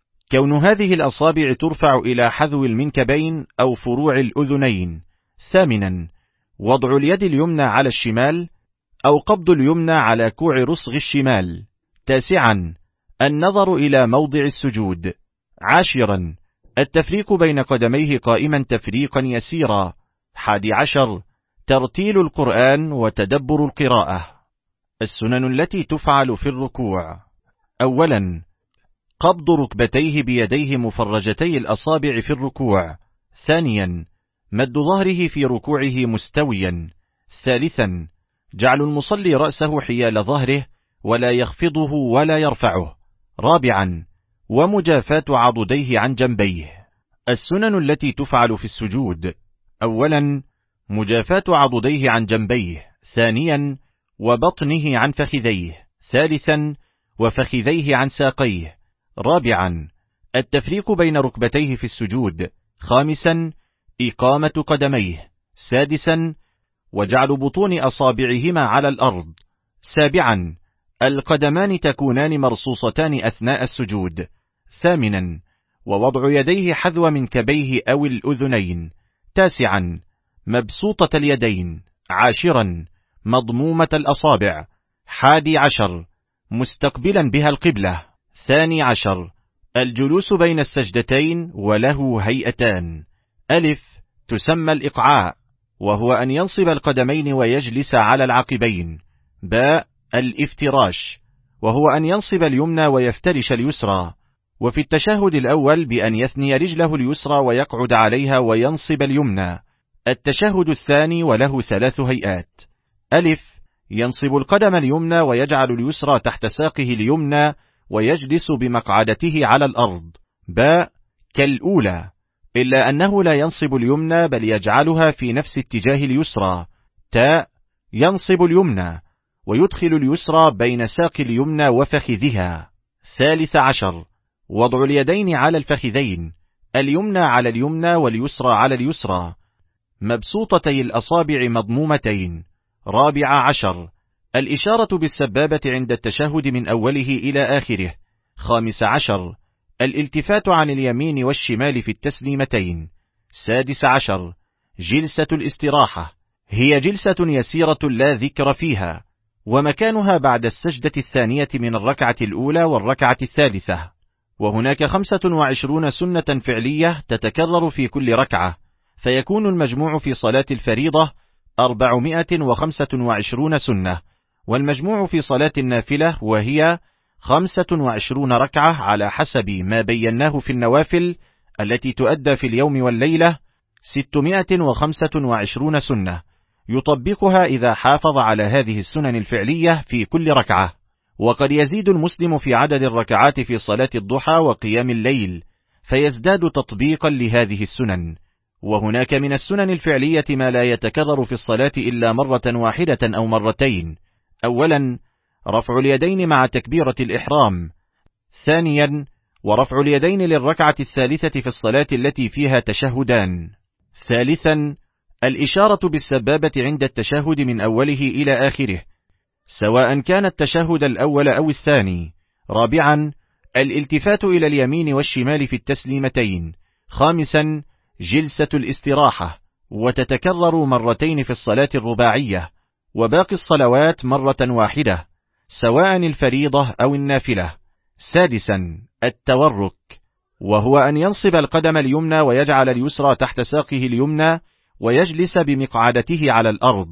كون هذه الأصابع ترفع إلى حذو المنكبين أو فروع الأذنين. ثامنا وضع اليد اليمنى على الشمال أو قبض اليمنى على كوع رسغ الشمال. تاسعا النظر إلى موضع السجود. عاشرا التفريق بين قدميه قائما تفريقا يسيرا. حادي عشر ترتيل القرآن وتدبر القراءة. السنن التي تفعل في الركوع: أولا قبض ركبتيه بيديه مفرجتي الأصابع في الركوع. ثانيا مد ظهره في ركوعه مستويا. ثالثا جعل المصلي رأسه حيال ظهره ولا يخفضه ولا يرفعه. رابعا ومجافاة عضديه عن جنبيه. السنن التي تفعل في السجود: أولا مجافاة عضديه عن جنبيه. ثانيا وبطنه عن فخذيه. ثالثا وفخذيه عن ساقيه. رابعا التفريق بين ركبتيه في السجود. خامسا إقامة قدميه. سادسا وجعل بطون أصابعهما على الأرض. سابعا القدمان تكونان مرصوصتان أثناء السجود. ثامنا ووضع يديه حذو منكبيه أو الأذنين. تاسعا مبسوطة اليدين. عاشرا مضمومة الأصابع. حادي عشر مستقبلا بها القبلة. ثاني عشر الجلوس بين السجدتين وله هيئتان. ألف تسمى الإقعاء، وهو أن ينصب القدمين ويجلس على العقبين. باء الافتراش، وهو أن ينصب اليمنى ويفترش اليسرى. وفي التشهد الأول بأن يثني رجله اليسرى ويقعد عليها وينصب اليمنى. التشهد الثاني وله ثلاث هيئات. ألف ينصب القدم اليمنى ويجعل اليسرى تحت ساقه اليمنى ويجلس بمقعدته على الأرض. باء كالأولى، إلا أنه لا ينصب اليمنى بل يجعلها في نفس اتجاه اليسرى. تاء ينصب اليمنى ويدخل اليسرى بين ساق اليمنى وفخذها. ثالث عشر وضع اليدين على الفخذين، اليمنى على اليمنى واليسرى على اليسرى، مبسوطتي الأصابع مضمومتين. رابع عشر الإشارة بالسبابة عند التشهد من أوله إلى آخره. خامس عشر الالتفات عن اليمين والشمال في التسليمتين. سادس عشر جلسة الاستراحة، هي جلسة يسيرة لا ذكر فيها، ومكانها بعد السجدة الثانية من الركعة الأولى والركعة الثالثة. وهناك خمسة وعشرون سنة فعلية تتكرر في كل ركعة، فيكون المجموع في صلاة الفريضة أربعمائة وخمسة وعشرون سنة، والمجموع في صلاة النافلة وهي خمسة وعشرون ركعة على حسب ما بيناه في النوافل التي تؤدى في اليوم والليلة ستمائة وخمسة وعشرون سنة، يطبقها إذا حافظ على هذه السنن الفعلية في كل ركعة. وقد يزيد المسلم في عدد الركعات في صلاة الضحى وقيام الليل، فيزداد تطبيقا لهذه السنن. وهناك من السنن الفعلية ما لا يتكرر في الصلاة إلا مرة واحدة أو مرتين. أولا رفع اليدين مع تكبيرة الإحرام. ثانيا ورفع اليدين للركعة الثالثة في الصلاة التي فيها تشهدان. ثالثا الإشارة بالسبابة عند التشهد من أوله إلى آخره، سواء كان التشهد الأول أو الثاني. رابعا الالتفات إلى اليمين والشمال في التسليمتين. خامسا جلسة الاستراحة، وتتكرر مرتين في الصلاة الرباعية، وباقي الصلوات مرة واحدة سواء الفريضة أو النافلة. سادسا التورك، وهو أن ينصب القدم اليمنى ويجعل اليسرى تحت ساقه اليمنى ويجلس بمقعدته على الأرض،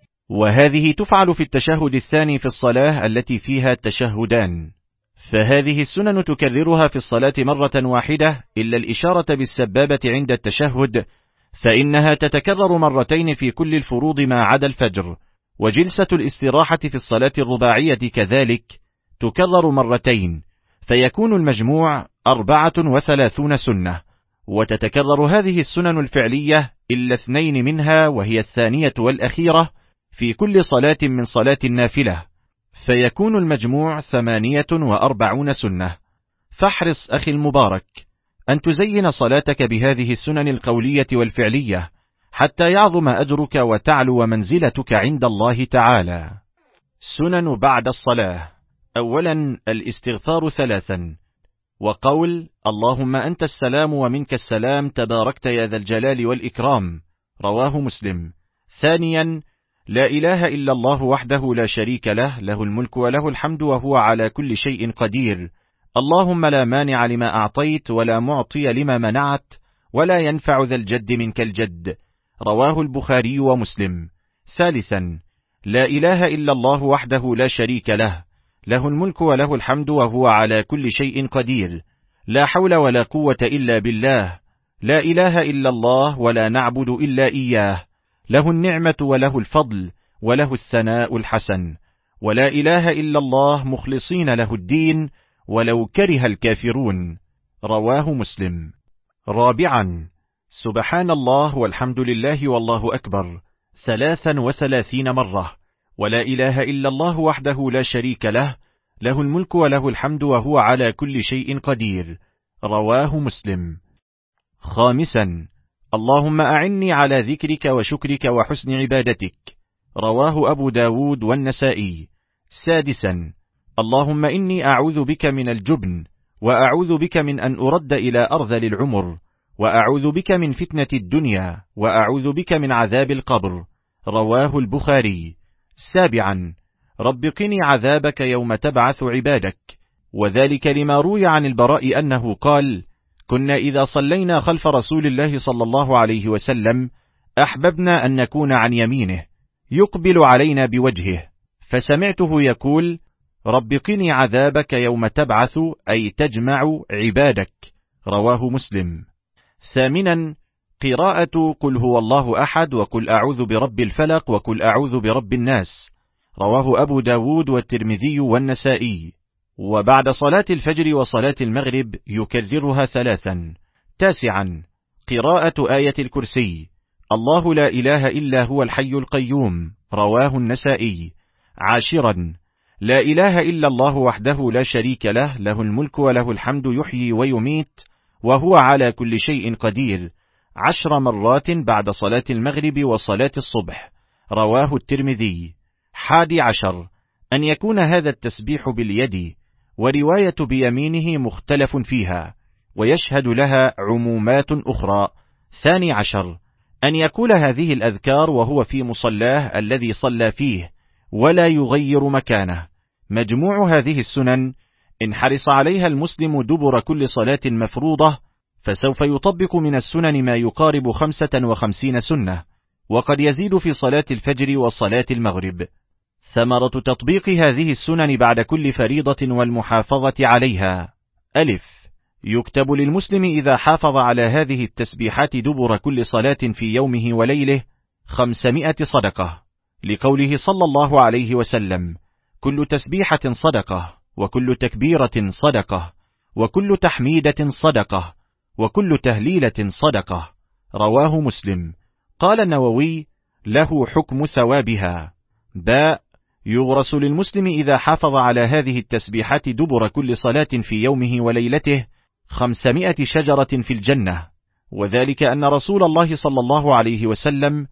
وهذه تفعل في التشهد الثاني في الصلاة التي فيها التشهدان. فهذه السنن تكررها في الصلاة مرة واحدة إلا الإشارة بالسبابة عند التشهد، فإنها تتكرر مرتين في كل الفروض ما عدا الفجر. وجلسة الاستراحة في الصلاة الرباعية كذلك تكرر مرتين، فيكون المجموع أربعة وثلاثون سنة. وتتكرر هذه السنن الفعلية إلا اثنين منها، وهي الثانية والأخيرة في كل صلاة من صلاة النافلة، فيكون المجموع ثمانية وأربعون سنة. فاحرص أخي المبارك أن تزين صلاتك بهذه السنن القولية والفعلية حتى يعظم أجرك وتعلو منزلتك عند الله تعالى. سنن بعد الصلاة. أولا الاستغفار ثلاثا، وقول اللهم أنت السلام ومنك السلام تباركت يا ذا الجلال والإكرام، رواه مسلم. ثانيا لا إله إلا الله وحده لا شريك له، له الملك وله الحمد وهو على كل شيء قدير، اللهم لا مانع لما أعطيت ولا معطي لما منعت ولا ينفع ذا الجد منك الجد، رواه البخاري ومسلم. ثالثا لا إله إلا الله وحده لا شريك له، له الملك وله الحمد وهو على كل شيء قدير، لا حول ولا قوة إلا بالله، لا إله إلا الله ولا نعبد إلا إياه، له النعمة وله الفضل وله الثناء الحسن، ولا إله إلا الله مخلصين له الدين ولو كره الكافرون، رواه مسلم. رابعا سبحان الله والحمد لله والله أكبر ثلاثا وثلاثين مرة، ولا إله إلا الله وحده لا شريك له، له الملك وله الحمد وهو على كل شيء قدير، رواه مسلم. خامسا اللهم أعني على ذكرك وشكرك وحسن عبادتك، رواه أبو داود والنسائي. سادسا اللهم إني أعوذ بك من الجبن، وأعوذ بك من أن أرد إلى أرذل العمر، وأعوذ بك من فتنة الدنيا، وأعوذ بك من عذاب القبر. رواه البخاري. سابعا، رب قني عذابك يوم تبعث عبادك، وذلك لما روي عن البراء أنه قال: كنا إذا صلينا خلف رسول الله صلى الله عليه وسلم أحببنا أن نكون عن يمينه يقبل علينا بوجهه، فسمعته يقول: رب قني عذابك يوم تبعث، أي تجمع عبادك. رواه مسلم. ثامنا، قراءة قل هو الله أحد، وقل أعوذ برب الفلق، وقل أعوذ برب الناس. رواه أبو داود والترمذي والنسائي. وبعد صلاة الفجر وصلاة المغرب يكررها ثلاثا. تاسعا، قراءة آية الكرسي، الله لا إله إلا هو الحي القيوم. رواه النسائي. عاشرا، لا إله إلا الله وحده لا شريك له، له الملك وله الحمد يحيي ويميت وهو على كل شيء قدير، عشر مرات بعد صلاة المغرب وصلاة الصبح. رواه الترمذي. حادي عشر، أن يكون هذا التسبيح باليد، ورواية بيمينه مختلف فيها، ويشهد لها عمومات أخرى. ثاني عشر، أن يقول هذه الأذكار وهو في مصلاه الذي صلى فيه، ولا يغير مكانه. مجموع هذه السنن إن حرص عليها المسلم دبر كل صلاة مفروضة، فسوف يطبق من السنن ما يقارب خمسة وخمسين سنة، وقد يزيد في صلاة الفجر وصلاة المغرب. ثمرة تطبيق هذه السنن بعد كل فريضة والمحافظة عليها: ألف، يكتب للمسلم إذا حافظ على هذه التسبيحات دبر كل صلاة في يومه وليله خمسمائة صدقة، لقوله صلى الله عليه وسلم: كل تسبيحة صدقة، وكل تكبيرة صدقة، وكل تحميدة صدقة، وكل تهليلة صدقة. رواه مسلم. قال النووي: له حكم ثوابها. باء، يغرس للمسلم إذا حافظ على هذه التسبيحات دبر كل صلاة في يومه وليلته خمسمائة شجرة في الجنة، وذلك أن رسول الله صلى الله عليه وسلم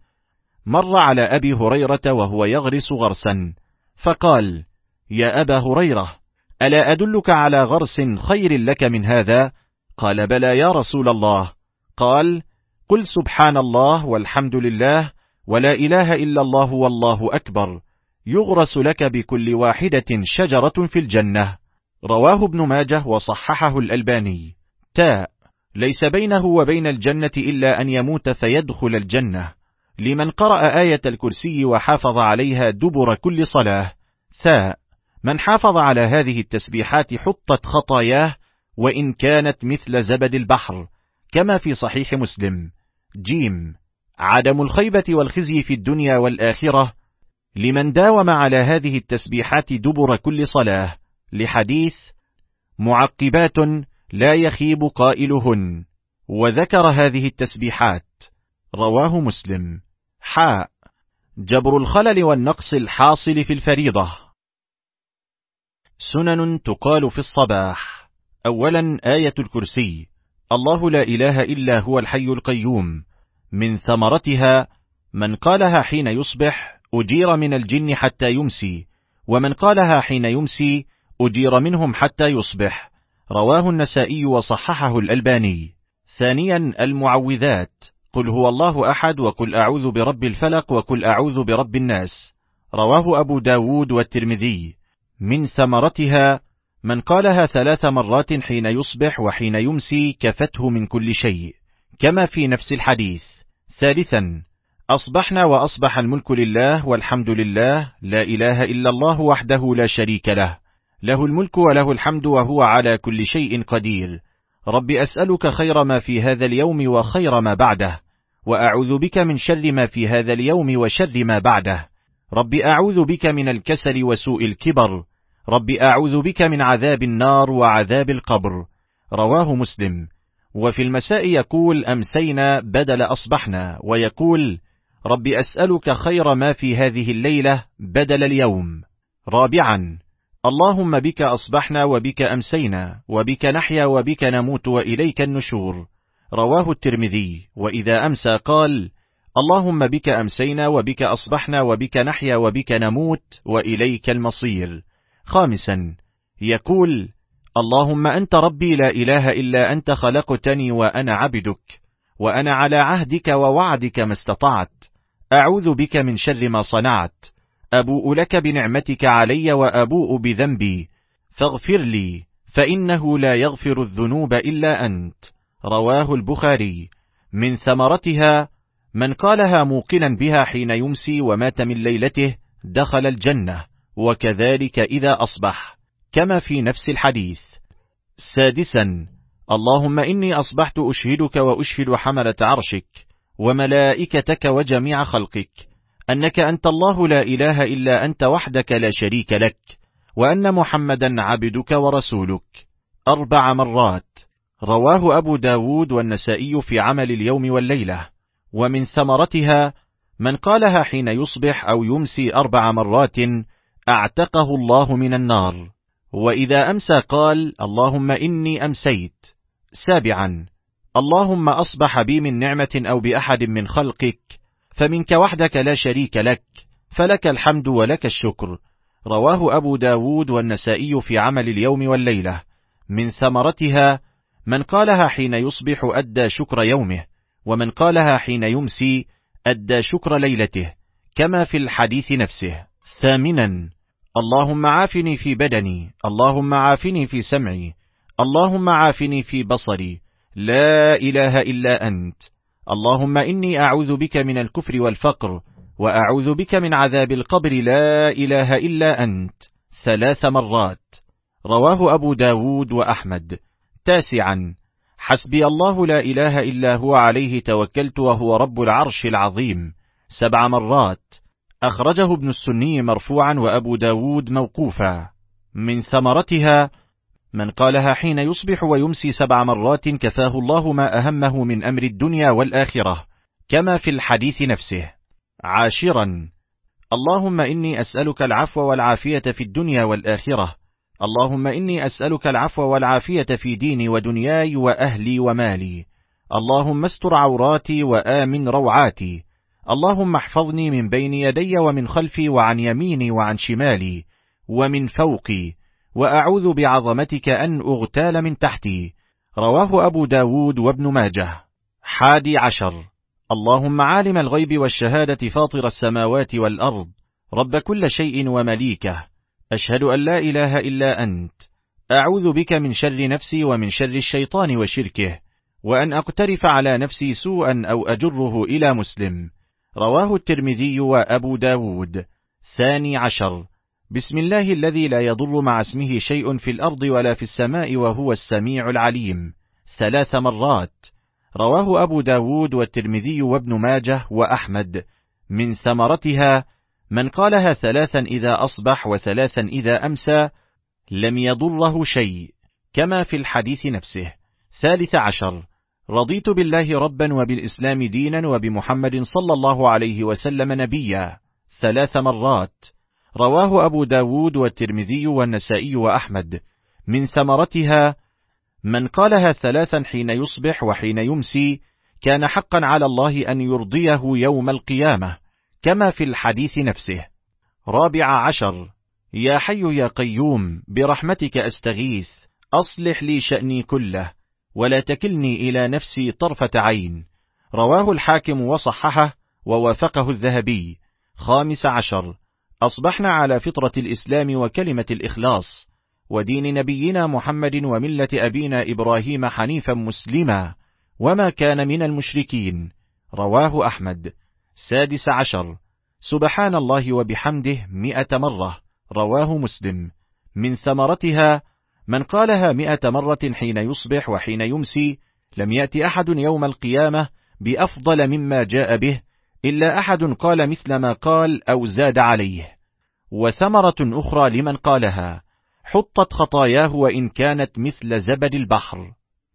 مر على أبي هريرة وهو يغرس غرسا، فقال: يا أبا هريرة، ألا أدلك على غرس خير لك من هذا؟ قال: بلى يا رسول الله. قال: قل سبحان الله والحمد لله ولا إله إلا الله والله أكبر، يغرس لك بكل واحدة شجرة في الجنة. رواه ابن ماجه وصححه الألباني. تاء، ليس بينه وبين الجنة إلا أن يموت فيدخل الجنة، لمن قرأ آية الكرسي وحافظ عليها دبر كل صلاة. ثاء، من حافظ على هذه التسبيحات حطت خطاياه وإن كانت مثل زبد البحر، كما في صحيح مسلم. جيم، عدم الخيبة والخزي في الدنيا والآخرة لمن داوم على هذه التسبيحات دبر كل صلاة، لحديث: معقبات لا يخيب قائلهن، وذكر هذه التسبيحات. رواه مسلم. حاء، جبر الخلل والنقص الحاصل في الفريضة. سنن تقال في الصباح. أولا، آية الكرسي، الله لا إله إلا هو الحي القيوم. من ثمرتها: من قالها حين يصبح أجير من الجن حتى يمسي، ومن قالها حين يمسي أجير منهم حتى يصبح. رواه النسائي وصححه الألباني. ثانيا، المعوذات، قل هو الله أحد، وقل أعوذ برب الفلق، وقل أعوذ برب الناس. رواه أبو داود والترمذي. من ثمرتها: من قالها ثلاث مرات حين يصبح وحين يمسي كفته من كل شيء، كما في نفس الحديث. ثالثا، أصبحنا وأصبح الملك لله والحمد لله، لا إله إلا الله وحده لا شريك له، له الملك وله الحمد وهو على كل شيء قدير. رب أسألك خير ما في هذا اليوم وخير ما بعده، وأعوذ بك من شر ما في هذا اليوم وشر ما بعده. رب أعوذ بك من الكسل وسوء الكبر، رب أعوذ بك من عذاب النار وعذاب القبر. رواه مسلم. وفي المساء يقول أمسينا بدل أصبحنا، ويقول رب أسألك خير ما في هذه الليلة بدل اليوم. رابعا، اللهم بك أصبحنا وبك أمسينا وبك نحيا وبك نموت وإليك النشور. رواه الترمذي. وإذا أمسى قال اللهم بك أمسينا وبك أصبحنا وبك نحيا وبك نموت وإليك المصير. خامسا يقول: اللهم أنت ربي لا إله إلا أنت، خلقتني وأنا عبدك، وأنا على عهدك ووعدك ما استطعت، أعوذ بك من شر ما صنعت، أبوء لك بنعمتك علي وأبوء بذنبي، فاغفر لي فإنه لا يغفر الذنوب إلا أنت. رواه البخاري. من ثمرتها: من قالها موقنا بها حين يمسي ومات من ليلته دخل الجنة، وكذلك إذا أصبح، كما في نفس الحديث. سادسا: اللهم إني أصبحت أشهدك وأشهد حملة عرشك وملائكتك وجميع خلقك أنك أنت الله لا إله إلا أنت وحدك لا شريك لك، وأن محمدا عبدك ورسولك، أربع مرات. رواه أبو داود والنسائي في عمل اليوم والليلة. ومن ثمرتها: من قالها حين يصبح أو يمسي أربع مرات أعتقه الله من النار. وإذا أمسى قال: اللهم إني أمسيت. سابعا: اللهم أصبح بي من نعمة أو بأحد من خلقك، فمنك وحدك لا شريك لك، فلك الحمد ولك الشكر. رواه أبو داود والنسائي في عمل اليوم والليلة. من ثمرتها: من قالها حين يصبح أدى شكر يومه، ومن قالها حين يمسي أدى شكر ليلته، كما في الحديث نفسه. ثامنا: اللهم عافني في بدني، اللهم عافني في سمعي، اللهم عافني في بصري، لا إله إلا أنت. اللهم إني أعوذ بك من الكفر والفقر، وأعوذ بك من عذاب القبر، لا إله إلا أنت، ثلاث مرات. رواه أبو داود وأحمد. تاسعا: حسبي الله لا إله إلا هو عليه توكلت وهو رب العرش العظيم، سبع مرات. أخرجه ابن السني مرفوعا وأبو داود موقوفا. من ثمرتها: من قالها حين يصبح ويمسي سبع مرات كفاه الله ما أهمه من أمر الدنيا والآخرة، كما في الحديث نفسه. عاشرا: اللهم إني أسألك العفو والعافية في الدنيا والآخرة، اللهم إني أسألك العفو والعافية في ديني ودنياي وأهلي ومالي، اللهم استر عوراتي وآمن روعاتي، اللهم احفظني من بين يدي ومن خلفي وعن يميني وعن شمالي ومن فوقي، وأعوذ بعظمتك أن أغتال من تحتي. رواه أبو داود وابن ماجه. حادي عشر: اللهم عالم الغيب والشهادة فاطر السماوات والأرض، رب كل شيء ومليكه، أشهد أن لا إله إلا أنت، أعوذ بك من شر نفسي ومن شر الشيطان وشركه، وأن أقترف على نفسي سوءا أو أجره إلى مسلم. رواه الترمذي وأبو داود. ثاني عشر: بسم الله الذي لا يضر مع اسمه شيء في الأرض ولا في السماء وهو السميع العليم، ثلاث مرات. رواه أبو داود والترمذي وابن ماجه وأحمد. من ثمرتها: من قالها ثلاثا إذا أصبح وثلاثا إذا أمسى لم يضره شيء، كما في الحديث نفسه. ثالث عشر: رضيت بالله ربا وبالإسلام دينا وبمحمد صلى الله عليه وسلم نبيا، ثلاث مرات. رواه أبو داود والترمذي والنسائي وأحمد. من ثمرتها: من قالها ثلاثا حين يصبح وحين يمسي كان حقا على الله أن يرضيه يوم القيامة، كما في الحديث نفسه. رابع عشر: يا حي يا قيوم برحمتك أستغيث، أصلح لي شأني كله ولا تكلني إلى نفسي طرفة عين. رواه الحاكم وصححه ووافقه الذهبي. خامس عشر: أصبحنا على فطرة الإسلام وكلمة الإخلاص ودين نبينا محمد وملة أبينا إبراهيم حنيفا مسلما وما كان من المشركين. رواه أحمد. سادس عشر: سبحان الله وبحمده مئة مرة. رواه مسلم. من ثمرتها: من قالها مئة مرة حين يصبح وحين يمسي لم يأتي أحد يوم القيامة بأفضل مما جاء به إلا أحد قال مثل ما قال أو زاد عليه. وثمرة أخرى لمن قالها: حطت خطاياه وإن كانت مثل زبد البحر.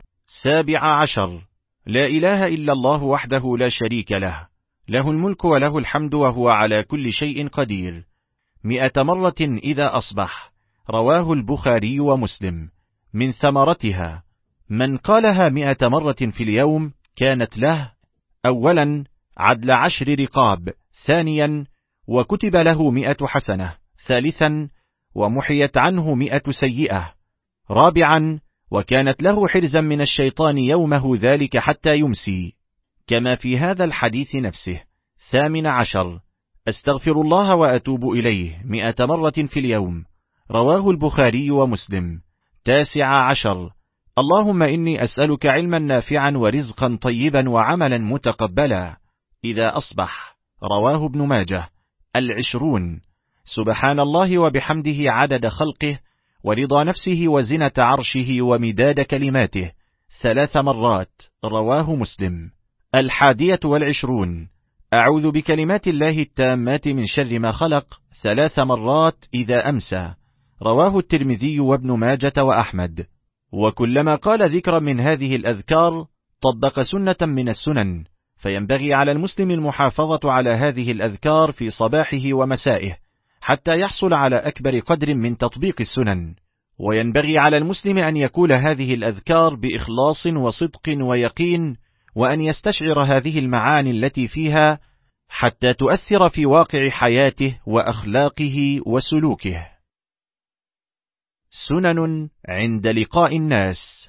سابع عشر: لا إله إلا الله وحده لا شريك له، له الملك وله الحمد وهو على كل شيء قدير، مئة مرة إذا أصبح. رواه البخاري ومسلم. من ثمرتها: من قالها مئة مرة في اليوم كانت له: أولا عدل عشر رقاب، ثانيا وكتب له مئة حسنة، ثالثا ومحيت عنه مئة سيئة. رابعا، وكانت له حرزا من الشيطان يومه ذلك حتى يمسي، كما في هذا الحديث نفسه. ثامن عشر، أستغفر الله وأتوب إليه مئة مرة في اليوم. رواه البخاري ومسلم. تاسع عشر، اللهم إني أسألك علما نافعا ورزقا طيبا وعملا متقبلا إذا أصبح. رواه ابن ماجه. العشرون، سبحان الله وبحمده عدد خلقه ورضا نفسه وزنة عرشه ومداد كلماته ثلاث مرات. رواه مسلم. الحادية والعشرون، أعوذ بكلمات الله التامات من شر ما خلق ثلاث مرات إذا أمسى. رواه الترمذي وابن ماجة وأحمد. وكلما قال ذكرا من هذه الأذكار طبق سنة من السنن، فينبغي على المسلم المحافظة على هذه الأذكار في صباحه ومسائه حتى يحصل على أكبر قدر من تطبيق السنن. وينبغي على المسلم أن يقول هذه الأذكار بإخلاص وصدق ويقين، وأن يستشعر هذه المعاني التي فيها حتى تؤثر في واقع حياته وأخلاقه وسلوكه. سنن عند لقاء الناس.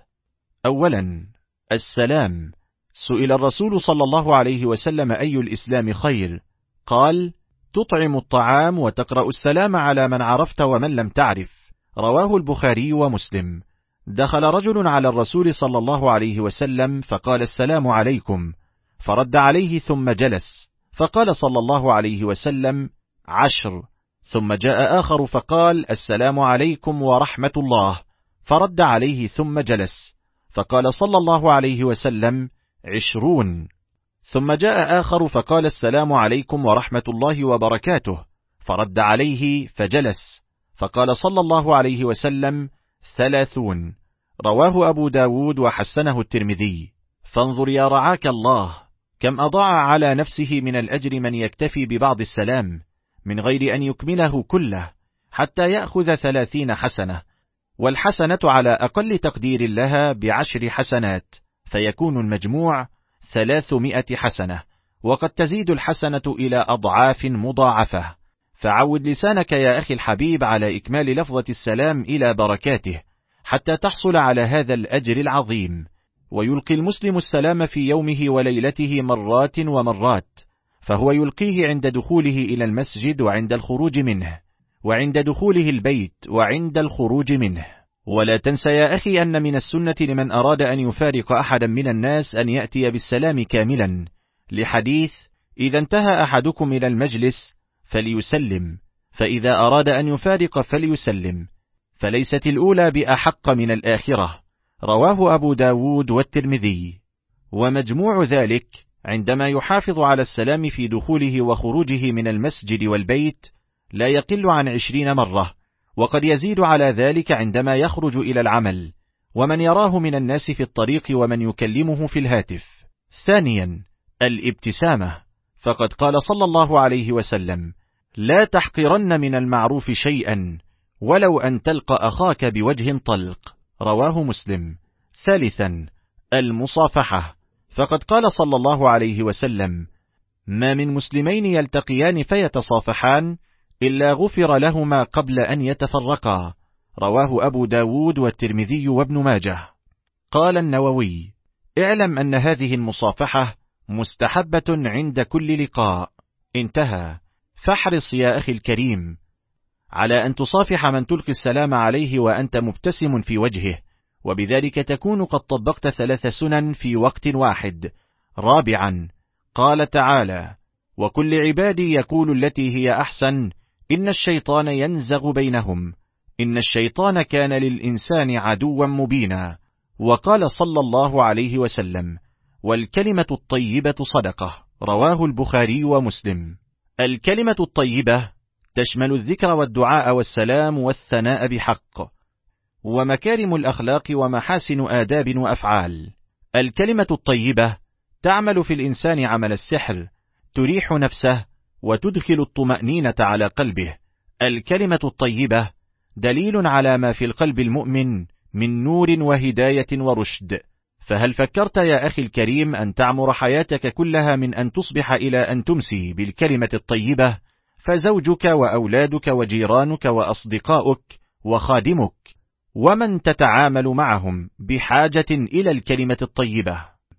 أولا، السلام. سئل الرسول صلى الله عليه وسلم أي الإسلام خير؟ قال: تطعم الطعام وتقرأ السلام على من عرفت ومن لم تعرف. رواه البخاري ومسلم. دخل رجل على الرسول صلى الله عليه وسلم فقال: السلام عليكم، فرد عليه ثم جلس، فقال صلى الله عليه وسلم: عشر. ثم جاء آخر فقال: السلام عليكم ورحمة الله، فرد عليه ثم جلس، فقال صلى الله عليه وسلم: عشرون. ثم جاء آخر فقال: السلام عليكم ورحمة الله وبركاته، فرد عليه فجلس، فقال صلى الله عليه وسلم: ثلاثون. رواه أبو داود وحسنه الترمذي. فانظر يا رعاك الله كم أضاع على نفسه من الأجر من يكتفي ببعض السلام من غير أن يكمله كله حتى يأخذ ثلاثين حسنة، والحسنة على أقل تقدير لها بعشر حسنات، فيكون المجموع ثلاثمائة حسنة، وقد تزيد الحسنة إلى أضعاف مضاعفة. فعود لسانك يا أخي الحبيب على إكمال لفظة السلام إلى بركاته حتى تحصل على هذا الأجر العظيم. ويلقي المسلم السلام في يومه وليلته مرات ومرات، فهو يلقيه عند دخوله إلى المسجد وعند الخروج منه، وعند دخوله البيت وعند الخروج منه. ولا تنسى يا أخي أن من السنة لمن أراد أن يفارق أحدا من الناس أن يأتي بالسلام كاملا، لحديث: إذا انتهى أحدكم إلى المجلس فليسلم، فإذا أراد أن يفارق فليسلم، فليست الأولى بأحق من الآخرة. رواه أبو داود والترمذي. ومجموع ذلك عندما يحافظ على السلام في دخوله وخروجه من المسجد والبيت لا يقل عن عشرين مرة، وقد يزيد على ذلك عندما يخرج إلى العمل، ومن يراه من الناس في الطريق، ومن يكلمه في الهاتف. ثانيا، الابتسامة، فقد قال صلى الله عليه وسلم: لا تحقرن من المعروف شيئا ولو أن تلقى أخاك بوجه طلق. رواه مسلم. ثالثا، المصافحة، فقد قال صلى الله عليه وسلم: ما من مسلمين يلتقيان فيتصافحان إلا غفر لهما قبل أن يتفرقا. رواه أبو داود والترمذي وابن ماجه. قال النووي: اعلم أن هذه المصافحة مستحبة عند كل لقاء. انتهى. فاحرص يا أخي الكريم على أن تصافح من تلقي السلام عليه وأنت مبتسم في وجهه، وبذلك تكون قد طبقت ثلاث سنن في وقت واحد. رابعا، قال تعالى: وكل عبادي يقول التي هي أحسن إن الشيطان ينزغ بينهم إن الشيطان كان للإنسان عدوا مبينا. وقال صلى الله عليه وسلم: والكلمة الطيبة صدقة. رواه البخاري ومسلم. الكلمة الطيبة تشمل الذكر والدعاء والسلام والثناء بحق، ومكارم الأخلاق ومحاسن آداب وأفعال. الكلمة الطيبة تعمل في الإنسان عمل السحر، تريح نفسه وتدخل الطمأنينة على قلبه. الكلمة الطيبة دليل على ما في القلب المؤمن من نور وهداية ورشد. فهل فكرت يا أخي الكريم أن تعمر حياتك كلها من أن تصبح إلى أن تمسي بالكلمة الطيبة، فزوجك وأولادك وجيرانك وأصدقاؤك وخادمك ومن تتعامل معهم بحاجة إلى الكلمة الطيبة.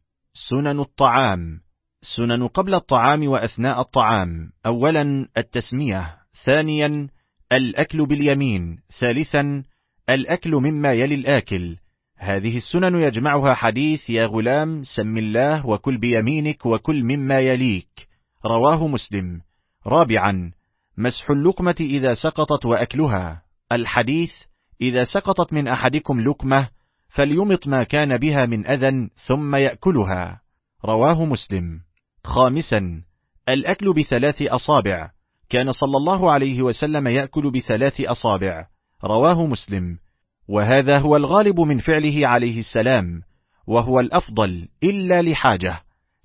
سنن الطعام. سنن قبل الطعام وأثناء الطعام: أولا التسمية، ثانيا الأكل باليمين، ثالثا الأكل مما يلي الآكل. هذه السنن يجمعها حديث يا غلام سم الله وكل بيمينك وكل مما يليك، رواه مسلم. رابعا مسح اللقمة إذا سقطت وأكلها. الحديث إذا سقطت من أحدكم لقمة فليمط ما كان بها من أذى ثم يأكلها، رواه مسلم. خامسا الأكل بثلاث أصابع، كان صلى الله عليه وسلم يأكل بثلاث أصابع، رواه مسلم، وهذا هو الغالب من فعله عليه السلام، وهو الأفضل إلا لحاجة.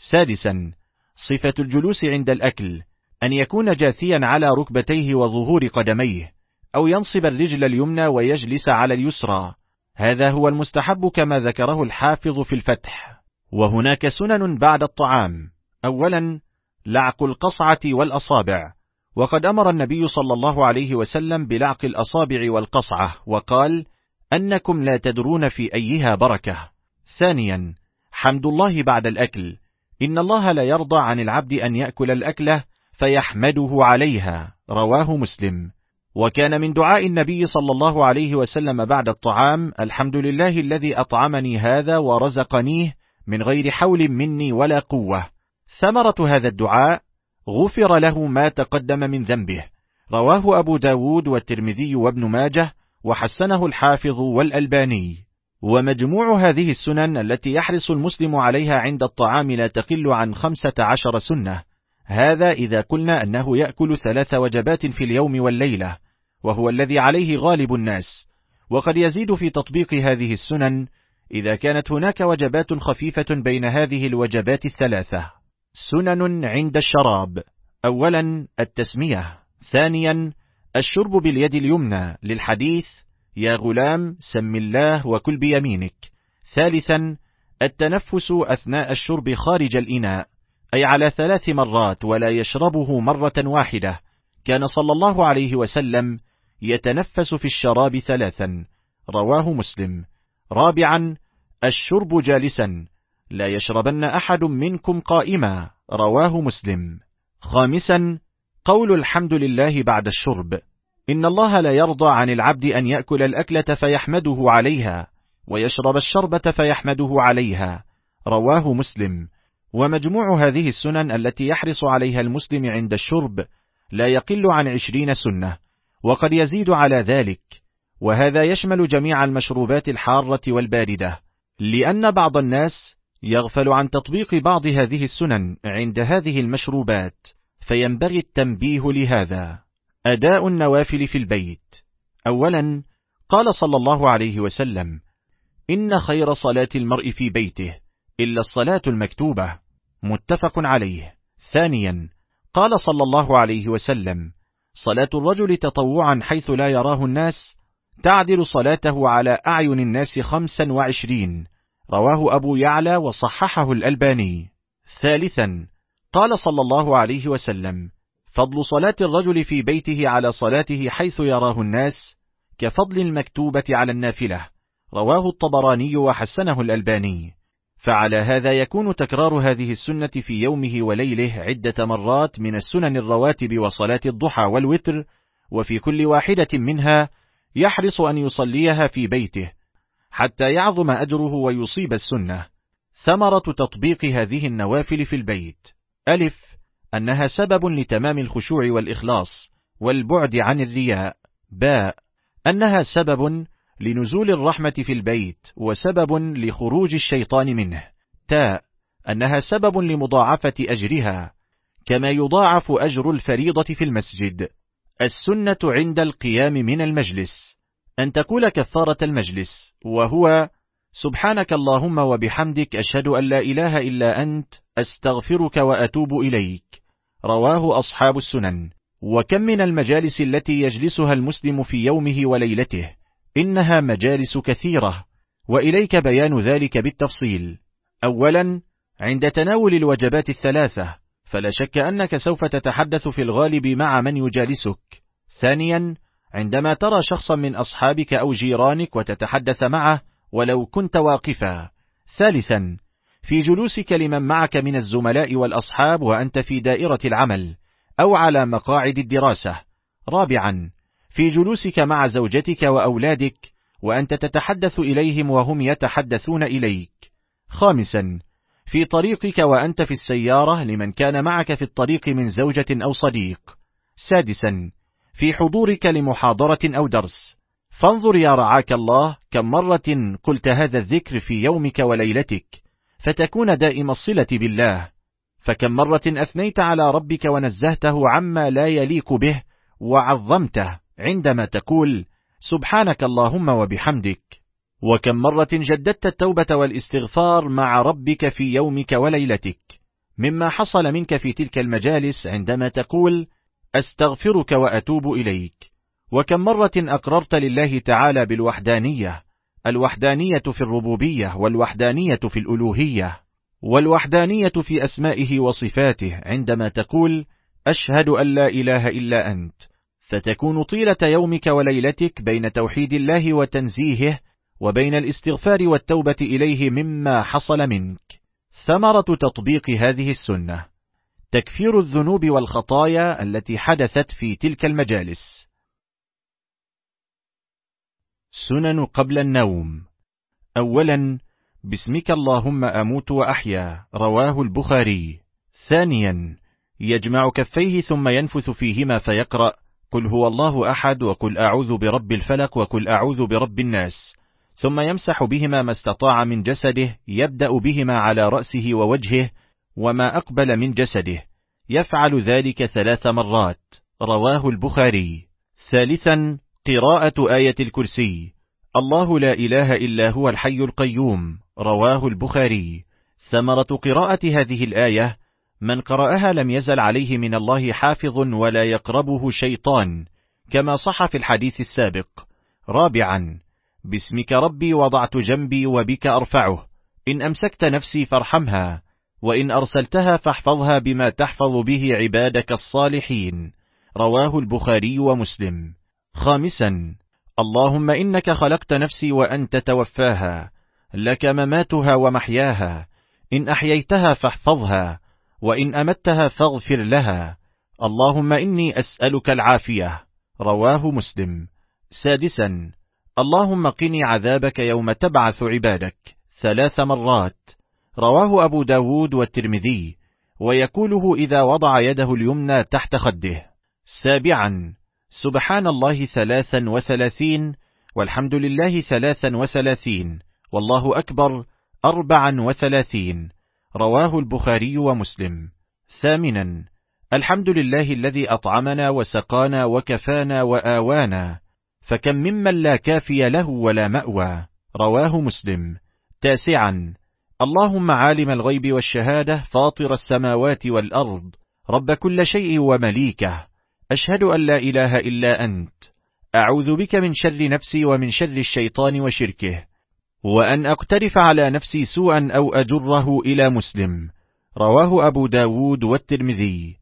سادسا صفة الجلوس عند الأكل، أن يكون جاثيا على ركبتيه وظهور قدميه، أو ينصب الرجل اليمنى ويجلس على اليسرى، هذا هو المستحب كما ذكره الحافظ في الفتح. وهناك سنن بعد الطعام: أولا لعق القصعة والأصابع، وقد أمر النبي صلى الله عليه وسلم بلعق الأصابع والقصعة، وقال أنكم لا تدرون في أيها بركة. ثانيا حمد الله بعد الأكل، إن الله لا يرضى عن العبد أن يأكل الأكلة فيحمده عليها، رواه مسلم. وكان من دعاء النبي صلى الله عليه وسلم بعد الطعام: الحمد لله الذي أطعمني هذا ورزقنيه من غير حول مني ولا قوة. ثمرة هذا الدعاء: غفر له ما تقدم من ذنبه، رواه أبو داود والترمذي وابن ماجه، وحسنه الحافظ والألباني. ومجموع هذه السنن التي يحرص المسلم عليها عند الطعام لا تقل عن خمسة عشر سنة، هذا إذا قلنا أنه يأكل ثلاث وجبات في اليوم والليلة، وهو الذي عليه غالب الناس، وقد يزيد في تطبيق هذه السنن إذا كانت هناك وجبات خفيفة بين هذه الوجبات الثلاثة. سنن عند الشراب: أولا التسمية، ثانيا الشرب باليد اليمنى للحديث يا غلام سم الله وكل بيمينك، ثالثا التنفس أثناء الشرب خارج الإناء، أي على ثلاث مرات ولا يشربه مرة واحدة، كان صلى الله عليه وسلم يتنفس في الشراب ثلاثا، رواه مسلم. رابعا الشرب جالسا، لا يشربن أحد منكم قائما، رواه مسلم. خامسا قول الحمد لله بعد الشرب، إن الله لا يرضى عن العبد أن يأكل الأكلة فيحمده عليها ويشرب الشربة فيحمده عليها، رواه مسلم. ومجموع هذه السنن التي يحرص عليها المسلم عند الشرب لا يقل عن عشرين سنة، وقد يزيد على ذلك، وهذا يشمل جميع المشروبات الحارة والباردة، لأن بعض الناس يغفل عن تطبيق بعض هذه السنن عند هذه المشروبات، فينبغي التنبيه لهذا. أداء النوافل في البيت: أولا قال صلى الله عليه وسلم: إن خير صلاة المرء في بيته إلا الصلاة المكتوبة، متفق عليه. ثانيا قال صلى الله عليه وسلم: صلاة الرجل تطوعا حيث لا يراه الناس تعدل صلاته على أعين الناس خمسا وعشرين، رواه أبو يعلى وصححه الألباني. ثالثا قال صلى الله عليه وسلم: فضل صلاة الرجل في بيته على صلاته حيث يراه الناس كفضل المكتوبة على النافلة، رواه الطبراني وحسنه الألباني. فعلى هذا يكون تكرار هذه السنة في يومه وليله عدة مرات من السنن الرواتب وصلاة الضحى والوتر، وفي كل واحدة منها يحرص أن يصليها في بيته حتى يعظم أجره ويصيب السنة. ثمرة تطبيق هذه النوافل في البيت: ألف أنها سبب لتمام الخشوع والإخلاص والبعد عن الرياء. باء أنها سبب لنزول الرحمة في البيت وسبب لخروج الشيطان منه. تاء أنها سبب لمضاعفة أجرها كما يضاعف أجر الفريضة في المسجد. السنة عند القيام من المجلس: أن تقول كفارة المجلس، وهو سبحانك اللهم وبحمدك أشهد أن لا إله إلا أنت أستغفرك وأتوب إليك، رواه أصحاب السنن. وكم من المجالس التي يجلسها المسلم في يومه وليلته، إنها مجالس كثيرة، وإليك بيان ذلك بالتفصيل. أولا عند تناول الوجبات الثلاثة، فلا شك أنك سوف تتحدث في الغالب مع من يجالسك. ثانيا، عندما ترى شخصا من أصحابك أو جيرانك وتتحدث معه ولو كنت واقفا. ثالثا، في جلوسك لمن معك من الزملاء والأصحاب وأنت في دائرة العمل أو على مقاعد الدراسة. رابعا، في جلوسك مع زوجتك وأولادك وأنت تتحدث إليهم وهم يتحدثون إليك. خامسا، في طريقك وأنت في السيارة لمن كان معك في الطريق من زوجة أو صديق. سادسا، في حضورك لمحاضرة أو درس. فانظر يا رعاك الله كم مرة قلت هذا الذكر في يومك وليلتك فتكون دائم الصلة بالله، فكم مرة أثنيت على ربك ونزهته عما لا يليق به وعظمته عندما تقول سبحانك اللهم وبحمدك. وكم مرة جددت التوبة والاستغفار مع ربك في يومك وليلتك مما حصل منك في تلك المجالس عندما تقول أستغفرك وأتوب إليك. وكم مرة أقررت لله تعالى بالوحدانية، الوحدانية في الربوبية والوحدانية في الألوهية والوحدانية في أسمائه وصفاته عندما تقول أشهد أن لا إله إلا أنت، فتكون طيلة يومك وليلتك بين توحيد الله وتنزيهه وبين الاستغفار والتوبة إليه مما حصل منك. ثمرة تطبيق هذه السنة: تكفير الذنوب والخطايا التي حدثت في تلك المجالس. سنن قبل النوم. أولا، باسمك اللهم أموت وأحيا، رواه البخاري. ثانيا، يجمع كفيه ثم ينفث فيهما فيقرأ قل هو الله أحد وقل أعوذ برب الفلق وقل أعوذ برب الناس، ثم يمسح بهما ما استطاع من جسده، يبدأ بهما على رأسه ووجهه وما أقبل من جسده، يفعل ذلك ثلاث مرات، رواه البخاري. ثالثا، قراءة آية الكرسي، الله لا إله إلا هو الحي القيوم، رواه البخاري. ثمرة قراءة هذه الآية: من قرأها لم يزل عليه من الله حافظ ولا يقربه شيطان، كما صح في الحديث السابق. رابعا، باسمك ربي وضعت جنبي وبك أرفعه، إن أمسكت نفسي فارحمها، وإن أرسلتها فاحفظها بما تحفظ به عبادك الصالحين، رواه البخاري ومسلم. خامسا، اللهم إنك خلقت نفسي وأنت توفاها، لك مماتها ومحياها، إن أحييتها فاحفظها، وإن أمتها فاغفر لها، اللهم إني أسألك العافية، رواه مسلم. سادسا، اللهم قني عذابك يوم تبعث عبادك، ثلاث مرات، رواه أبو داود والترمذي، ويقوله إذا وضع يده اليمنى تحت خده. سابعا، سبحان الله ثلاثا وثلاثين، والحمد لله ثلاثا وثلاثين، والله أكبر أربعا وثلاثين، رواه البخاري ومسلم. ثامنا، الحمد لله الذي أطعمنا وسقانا وكفانا وآوانا، فكم ممن لا كافي له ولا مأوى، رواه مسلم. تاسعا، اللهم عالم الغيب والشهادة فاطر السماوات والأرض، رب كل شيء ومليكه، أشهد أن لا إله إلا أنت، أعوذ بك من شر نفسي ومن شر الشيطان وشركه، وأن أقترف على نفسي سوءا أو أجره إلى مسلم، رواه أبو داود والترمذي.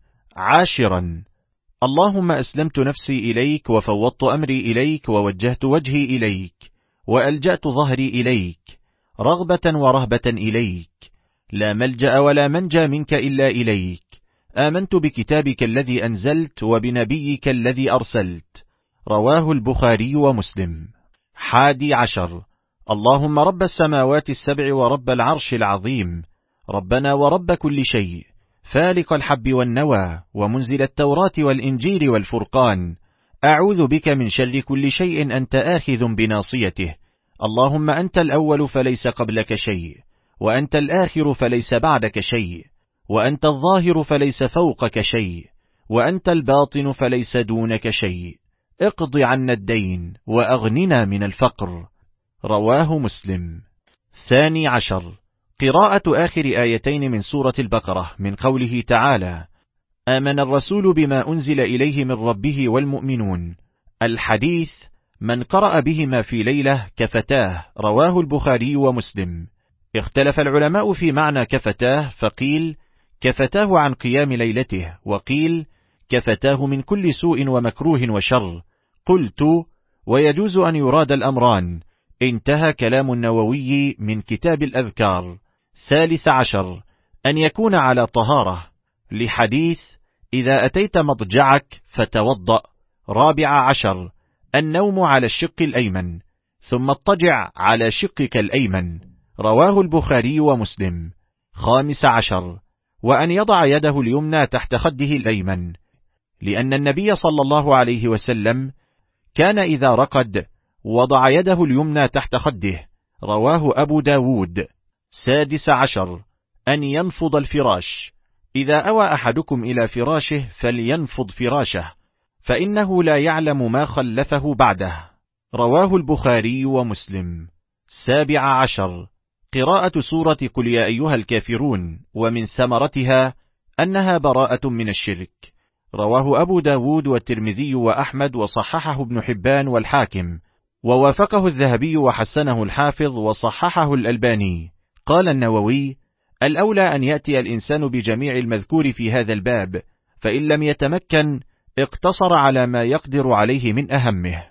عاشرا، اللهم أسلمت نفسي إليك وفوضت أمري إليك ووجهت وجهي إليك وألجأت ظهري إليك رغبة ورهبة إليك، لا ملجأ ولا منجى منك إلا إليك، آمنت بكتابك الذي أنزلت وبنبيك الذي أرسلت، رواه البخاري ومسلم. حادي عشر، اللهم رب السماوات السبع ورب العرش العظيم، ربنا ورب كل شيء، فالق الحب والنوى ومنزل التوراة والإنجيل والفرقان، أعوذ بك من شر كل شيء أنت آخذ بناصيته، اللهم أنت الأول فليس قبلك شيء، وأنت الآخر فليس بعدك شيء، وأنت الظاهر فليس فوقك شيء، وأنت الباطن فليس دونك شيء، اقض عنا الدين وأغننا من الفقر، رواه مسلم. ثاني عشر، قراءة آخر آيتين من سورة البقرة من قوله تعالى آمن الرسول بما أنزل إليه من ربه والمؤمنون، الحديث من قرأ بهما في ليلة كفتاه، رواه البخاري ومسلم. اختلف العلماء في معنى كفتاه، فقيل كفتاه عن قيام ليلته، وقيل كفتاه من كل سوء ومكروه وشر. قلت: ويجوز أن يراد الأمران. انتهى كلام النووي من كتاب الأذكار. ثالث عشر: أن يكون على طهارة، لحديث: إذا أتيت مضجعك فتوضأ. رابع عشر: النوم على الشق الأيمن، ثم اضطجع على شقك الأيمن. رواه البخاري ومسلم. خامس عشر: وأن يضع يده اليمنى تحت خده الأيمن، لأن النبي صلى الله عليه وسلم كان إذا رقد وضع يده اليمنى تحت خده. رواه أبو داود. سادس عشر: أن ينفض الفراش. إذا أوى أحدكم إلى فراشه فلينفض فراشه، فإنه لا يعلم ما خلفه بعده. رواه البخاري ومسلم. سابع عشر: قراءة سورة قل يا أيها الكافرون، ومن ثمرتها أنها براءة من الشرك. رواه أبو داود والترمذي وأحمد، وصححه ابن حبان والحاكم، ووافقه الذهبي وحسنه الحافظ وصححه الألباني. قال النووي: الأولى أن يأتي الإنسان بجميع المذكور في هذا الباب، فإن لم يتمكن اقتصر على ما يقدر عليه من أهمه.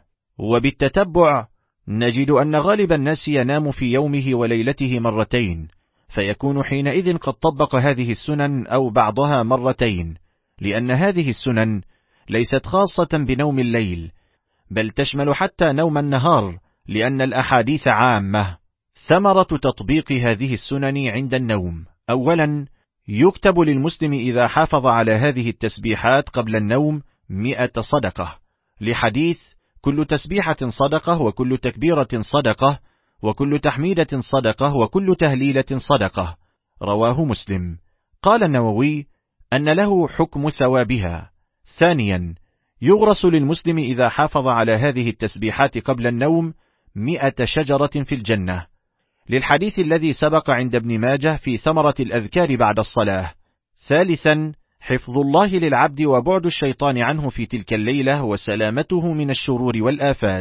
وبالتتبع نجد أن غالب الناس ينام في يومه وليلته مرتين، فيكون حينئذ قد طبق هذه السنن أو بعضها مرتين، لأن هذه السنن ليست خاصة بنوم الليل، بل تشمل حتى نوم النهار، لأن الأحاديث عامة. ثمرة تطبيق هذه السنن عند النوم: أولا، يكتب للمسلم إذا حافظ على هذه التسبيحات قبل النوم مئة صدقة، لحديث: كل تسبيحة صدقة، وكل تكبيرة صدقة، وكل تحميدة صدقة، وكل تهليلة صدقة. رواه مسلم. قال النووي: أن له حكم ثوابها. ثانيا، يغرس للمسلم إذا حافظ على هذه التسبيحات قبل النوم مئة شجرة في الجنة، للحديث الذي سبق عند ابن ماجه في ثمرة الأذكار بعد الصلاة. ثالثا، حفظ الله للعبد وبعد الشيطان عنه في تلك الليلة وسلامته من الشرور والآفات.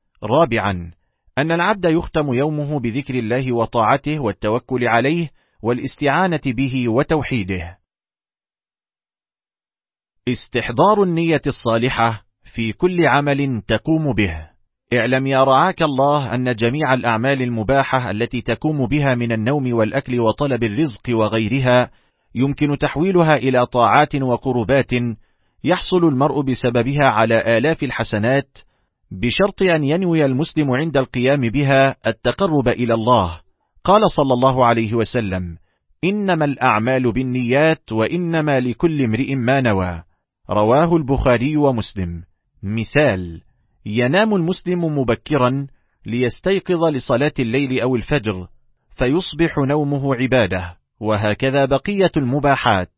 رابعا، أن العبد يختم يومه بذكر الله وطاعته والتوكل عليه والاستعانة به وتوحيده. استحضار النية الصالحة في كل عمل تقوم به. اعلم يا رعاك الله أن جميع الأعمال المباحة التي تقوم بها من النوم والأكل وطلب الرزق وغيرها يمكن تحويلها إلى طاعات وقربات يحصل المرء بسببها على آلاف الحسنات، بشرط أن ينوي المسلم عند القيام بها التقرب إلى الله. قال صلى الله عليه وسلم: إنما الأعمال بالنيات، وإنما لكل امرئ ما نوى. رواه البخاري ومسلم. مثال: ينام المسلم مبكرا ليستيقظ لصلاة الليل أو الفجر، فيصبح نومه عبادة، وهكذا بقية المباحات.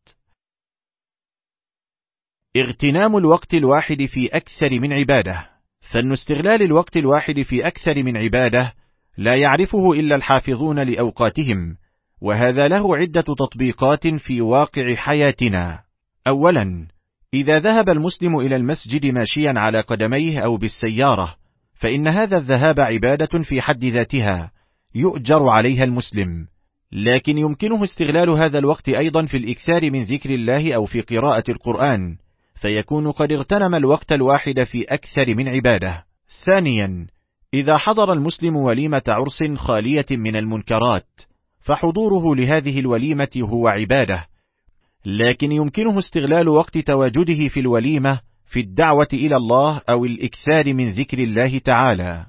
اغتنام الوقت الواحد في أكثر من عبادة. فإن استغلال الوقت الواحد في أكثر من عبادة لا يعرفه إلا الحافظون لأوقاتهم، وهذا له عدة تطبيقات في واقع حياتنا. أولا، إذا ذهب المسلم إلى المسجد ماشيا على قدميه أو بالسيارة، فإن هذا الذهاب عبادة في حد ذاتها يؤجر عليها المسلم، لكن يمكنه استغلال هذا الوقت أيضا في الإكثار من ذكر الله أو في قراءة القرآن، فيكون قد اغتنم الوقت الواحد في أكثر من عبادة. ثانيا، إذا حضر المسلم وليمة عرس خالية من المنكرات، فحضوره لهذه الوليمة هو عبادة، لكن يمكنه استغلال وقت تواجده في الوليمة في الدعوة إلى الله أو الإكثار من ذكر الله تعالى.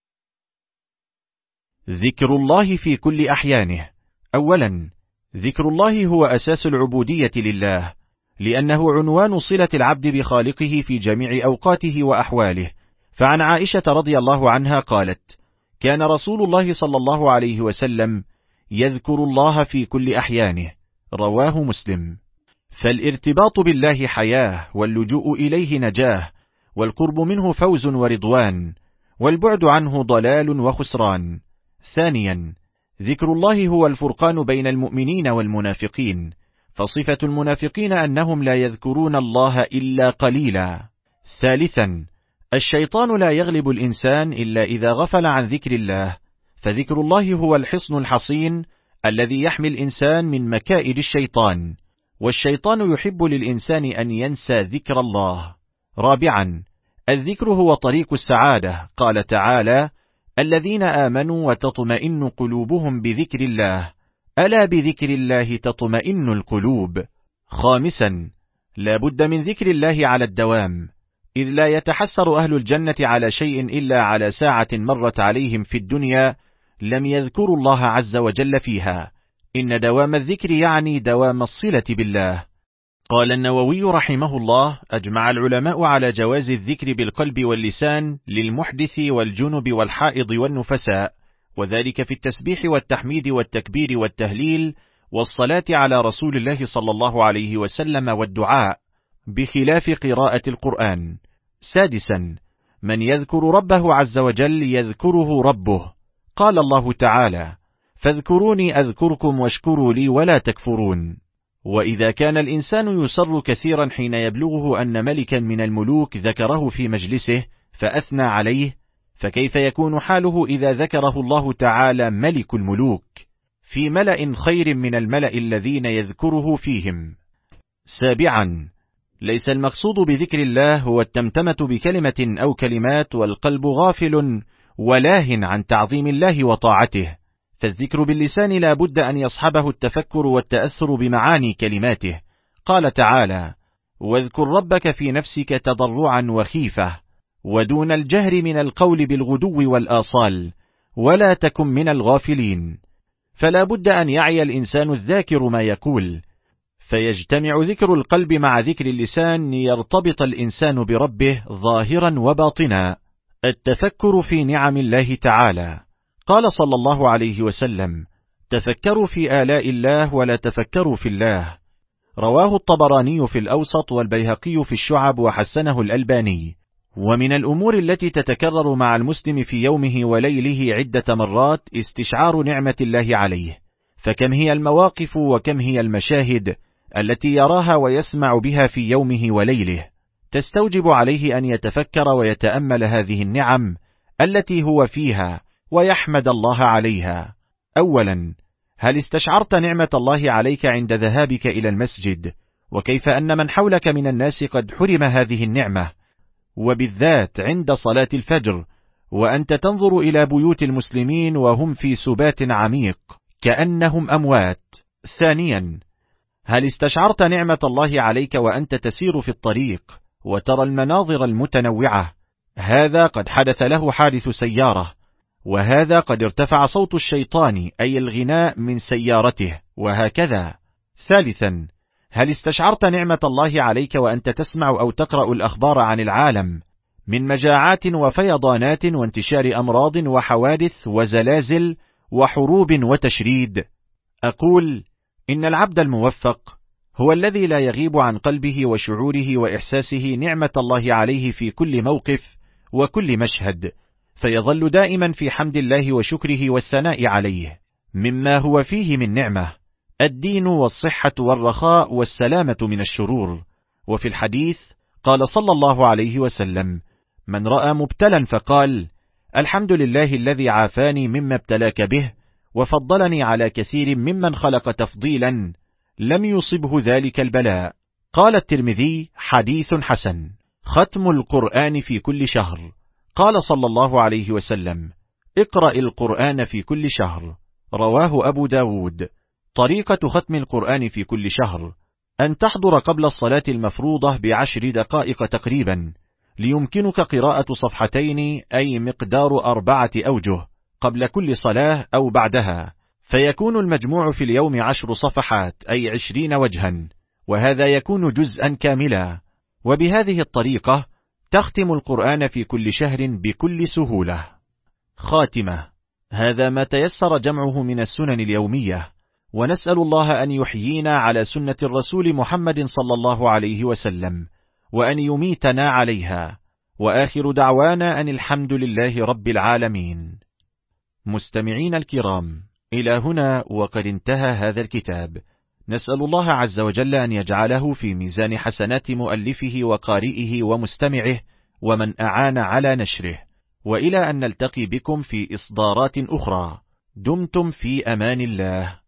ذكر الله في كل أحيانه. أولا، ذكر الله هو أساس العبودية لله، لأنه عنوان صلة العبد بخالقه في جميع أوقاته وأحواله. فعن عائشة رضي الله عنها قالت: كان رسول الله صلى الله عليه وسلم يذكر الله في كل أحيانه. رواه مسلم. فالارتباط بالله حياة، واللجوء إليه نجاة، والقرب منه فوز ورضوان، والبعد عنه ضلال وخسران. ثانيا، ذكر الله هو الفرقان بين المؤمنين والمنافقين، فصفة المنافقين أنهم لا يذكرون الله إلا قليلا. ثالثا، الشيطان لا يغلب الإنسان إلا إذا غفل عن ذكر الله، فذكر الله هو الحصن الحصين الذي يحمي الإنسان من مكائد الشيطان. والشيطان يحب للإنسان أن ينسى ذكر الله. رابعا، الذكر هو طريق السعادة. قال تعالى: الذين آمنوا وتطمئن قلوبهم بذكر الله، ألا بذكر الله تطمئن القلوب. خامسا، لا بد من ذكر الله على الدوام، إذ لا يتحسر أهل الجنة على شيء إلا على ساعة مرت عليهم في الدنيا لم يذكروا الله عز وجل فيها. إن دوام الذكر يعني دوام الصلة بالله. قال النووي رحمه الله: أجمع العلماء على جواز الذكر بالقلب واللسان للمحدث والجنب والحائض والنفساء، وذلك في التسبيح والتحميد والتكبير والتهليل والصلاة على رسول الله صلى الله عليه وسلم والدعاء، بخلاف قراءة القرآن. سادسا، من يذكر ربه عز وجل يذكره ربه. قال الله تعالى: فاذكروني أذكركم واشكروا لي ولا تكفرون. وإذا كان الإنسان يسر كثيرا حين يبلغه أن ملكا من الملوك ذكره في مجلسه فأثنى عليه، فكيف يكون حاله إذا ذكره الله تعالى ملك الملوك في ملأ خير من الملأ الذين يذكره فيهم؟ سابعا، ليس المقصود بذكر الله هو التمتمة بكلمة أو كلمات والقلب غافل ولاه عن تعظيم الله وطاعته، فالذكر باللسان لا بد أن يصحبه التفكر والتأثر بمعاني كلماته. قال تعالى: واذكر ربك في نفسك تضرعا وخيفة ودون الجهر من القول بالغدو والآصال ولا تكن من الغافلين. فلا بد أن يعي الإنسان الذاكر ما يقول، فيجتمع ذكر القلب مع ذكر اللسان ليرتبط الإنسان بربه ظاهرا وباطنا. التفكر في نعم الله تعالى. قال صلى الله عليه وسلم: تفكروا في آلاء الله ولا تفكروا في الله. رواه الطبراني في الأوسط والبيهقي في الشعب وحسنه الألباني. ومن الأمور التي تتكرر مع المسلم في يومه وليله عدة مرات استشعار نعمة الله عليه، فكم هي المواقف وكم هي المشاهد التي يراها ويسمع بها في يومه وليله، تستوجب عليه أن يتفكر ويتأمل هذه النعم التي هو فيها ويحمد الله عليها. أولا، هل استشعرت نعمة الله عليك عند ذهابك إلى المسجد، وكيف أن من حولك من الناس قد حرم هذه النعمة، وبالذات عند صلاة الفجر وأنت تنظر إلى بيوت المسلمين وهم في سبات عميق كأنهم أموات؟ ثانيا، هل استشعرت نعمة الله عليك وأنت تسير في الطريق وترى المناظر المتنوعة؟ هذا قد حدث له حادث سيارة، وهذا قد ارتفع صوت الشيطان أي الغناء من سيارته، وهكذا. ثالثا، هل استشعرت نعمة الله عليك وأنت تسمع أو تقرأ الأخبار عن العالم من مجاعات وفيضانات وانتشار أمراض وحوادث وزلازل وحروب وتشريد؟ أقول إن العبد الموفق هو الذي لا يغيب عن قلبه وشعوره وإحساسه نعمة الله عليه في كل موقف وكل مشهد، فيظل دائما في حمد الله وشكره والثناء عليه مما هو فيه من نعمة: الدين والصحة والرخاء والسلامة من الشرور. وفي الحديث قال صلى الله عليه وسلم: من رأى مبتلا فقال: الحمد لله الذي عافاني مما ابتلاك به وفضلني على كثير ممن خلق تفضيلا، لم يصبه ذلك البلاء. قال الترمذي: حديث حسن. ختم القرآن في كل شهر. قال صلى الله عليه وسلم: اقرأ القرآن في كل شهر. رواه أبو داود. طريقة ختم القرآن في كل شهر: أن تحضر قبل الصلاة المفروضة بعشر دقائق تقريبا، ليمكنك قراءة صفحتين أي مقدار أربعة أوجه قبل كل صلاة أو بعدها، فيكون المجموع في اليوم عشر صفحات أي عشرين وجها، وهذا يكون جزءا كاملا. وبهذه الطريقة تختم القرآن في كل شهر بكل سهولة. خاتمة: هذا ما تيسر جمعه من السنن اليومية، ونسأل الله أن يحيينا على سنة الرسول محمد صلى الله عليه وسلم، وأن يميتنا عليها. وآخر دعوانا أن الحمد لله رب العالمين. مستمعين الكرام، إلى هنا وقد انتهى هذا الكتاب. نسأل الله عز وجل أن يجعله في ميزان حسنات مؤلفه وقارئه ومستمعه ومن أعان على نشره، وإلى أن نلتقي بكم في إصدارات أخرى. دمتم في أمان الله.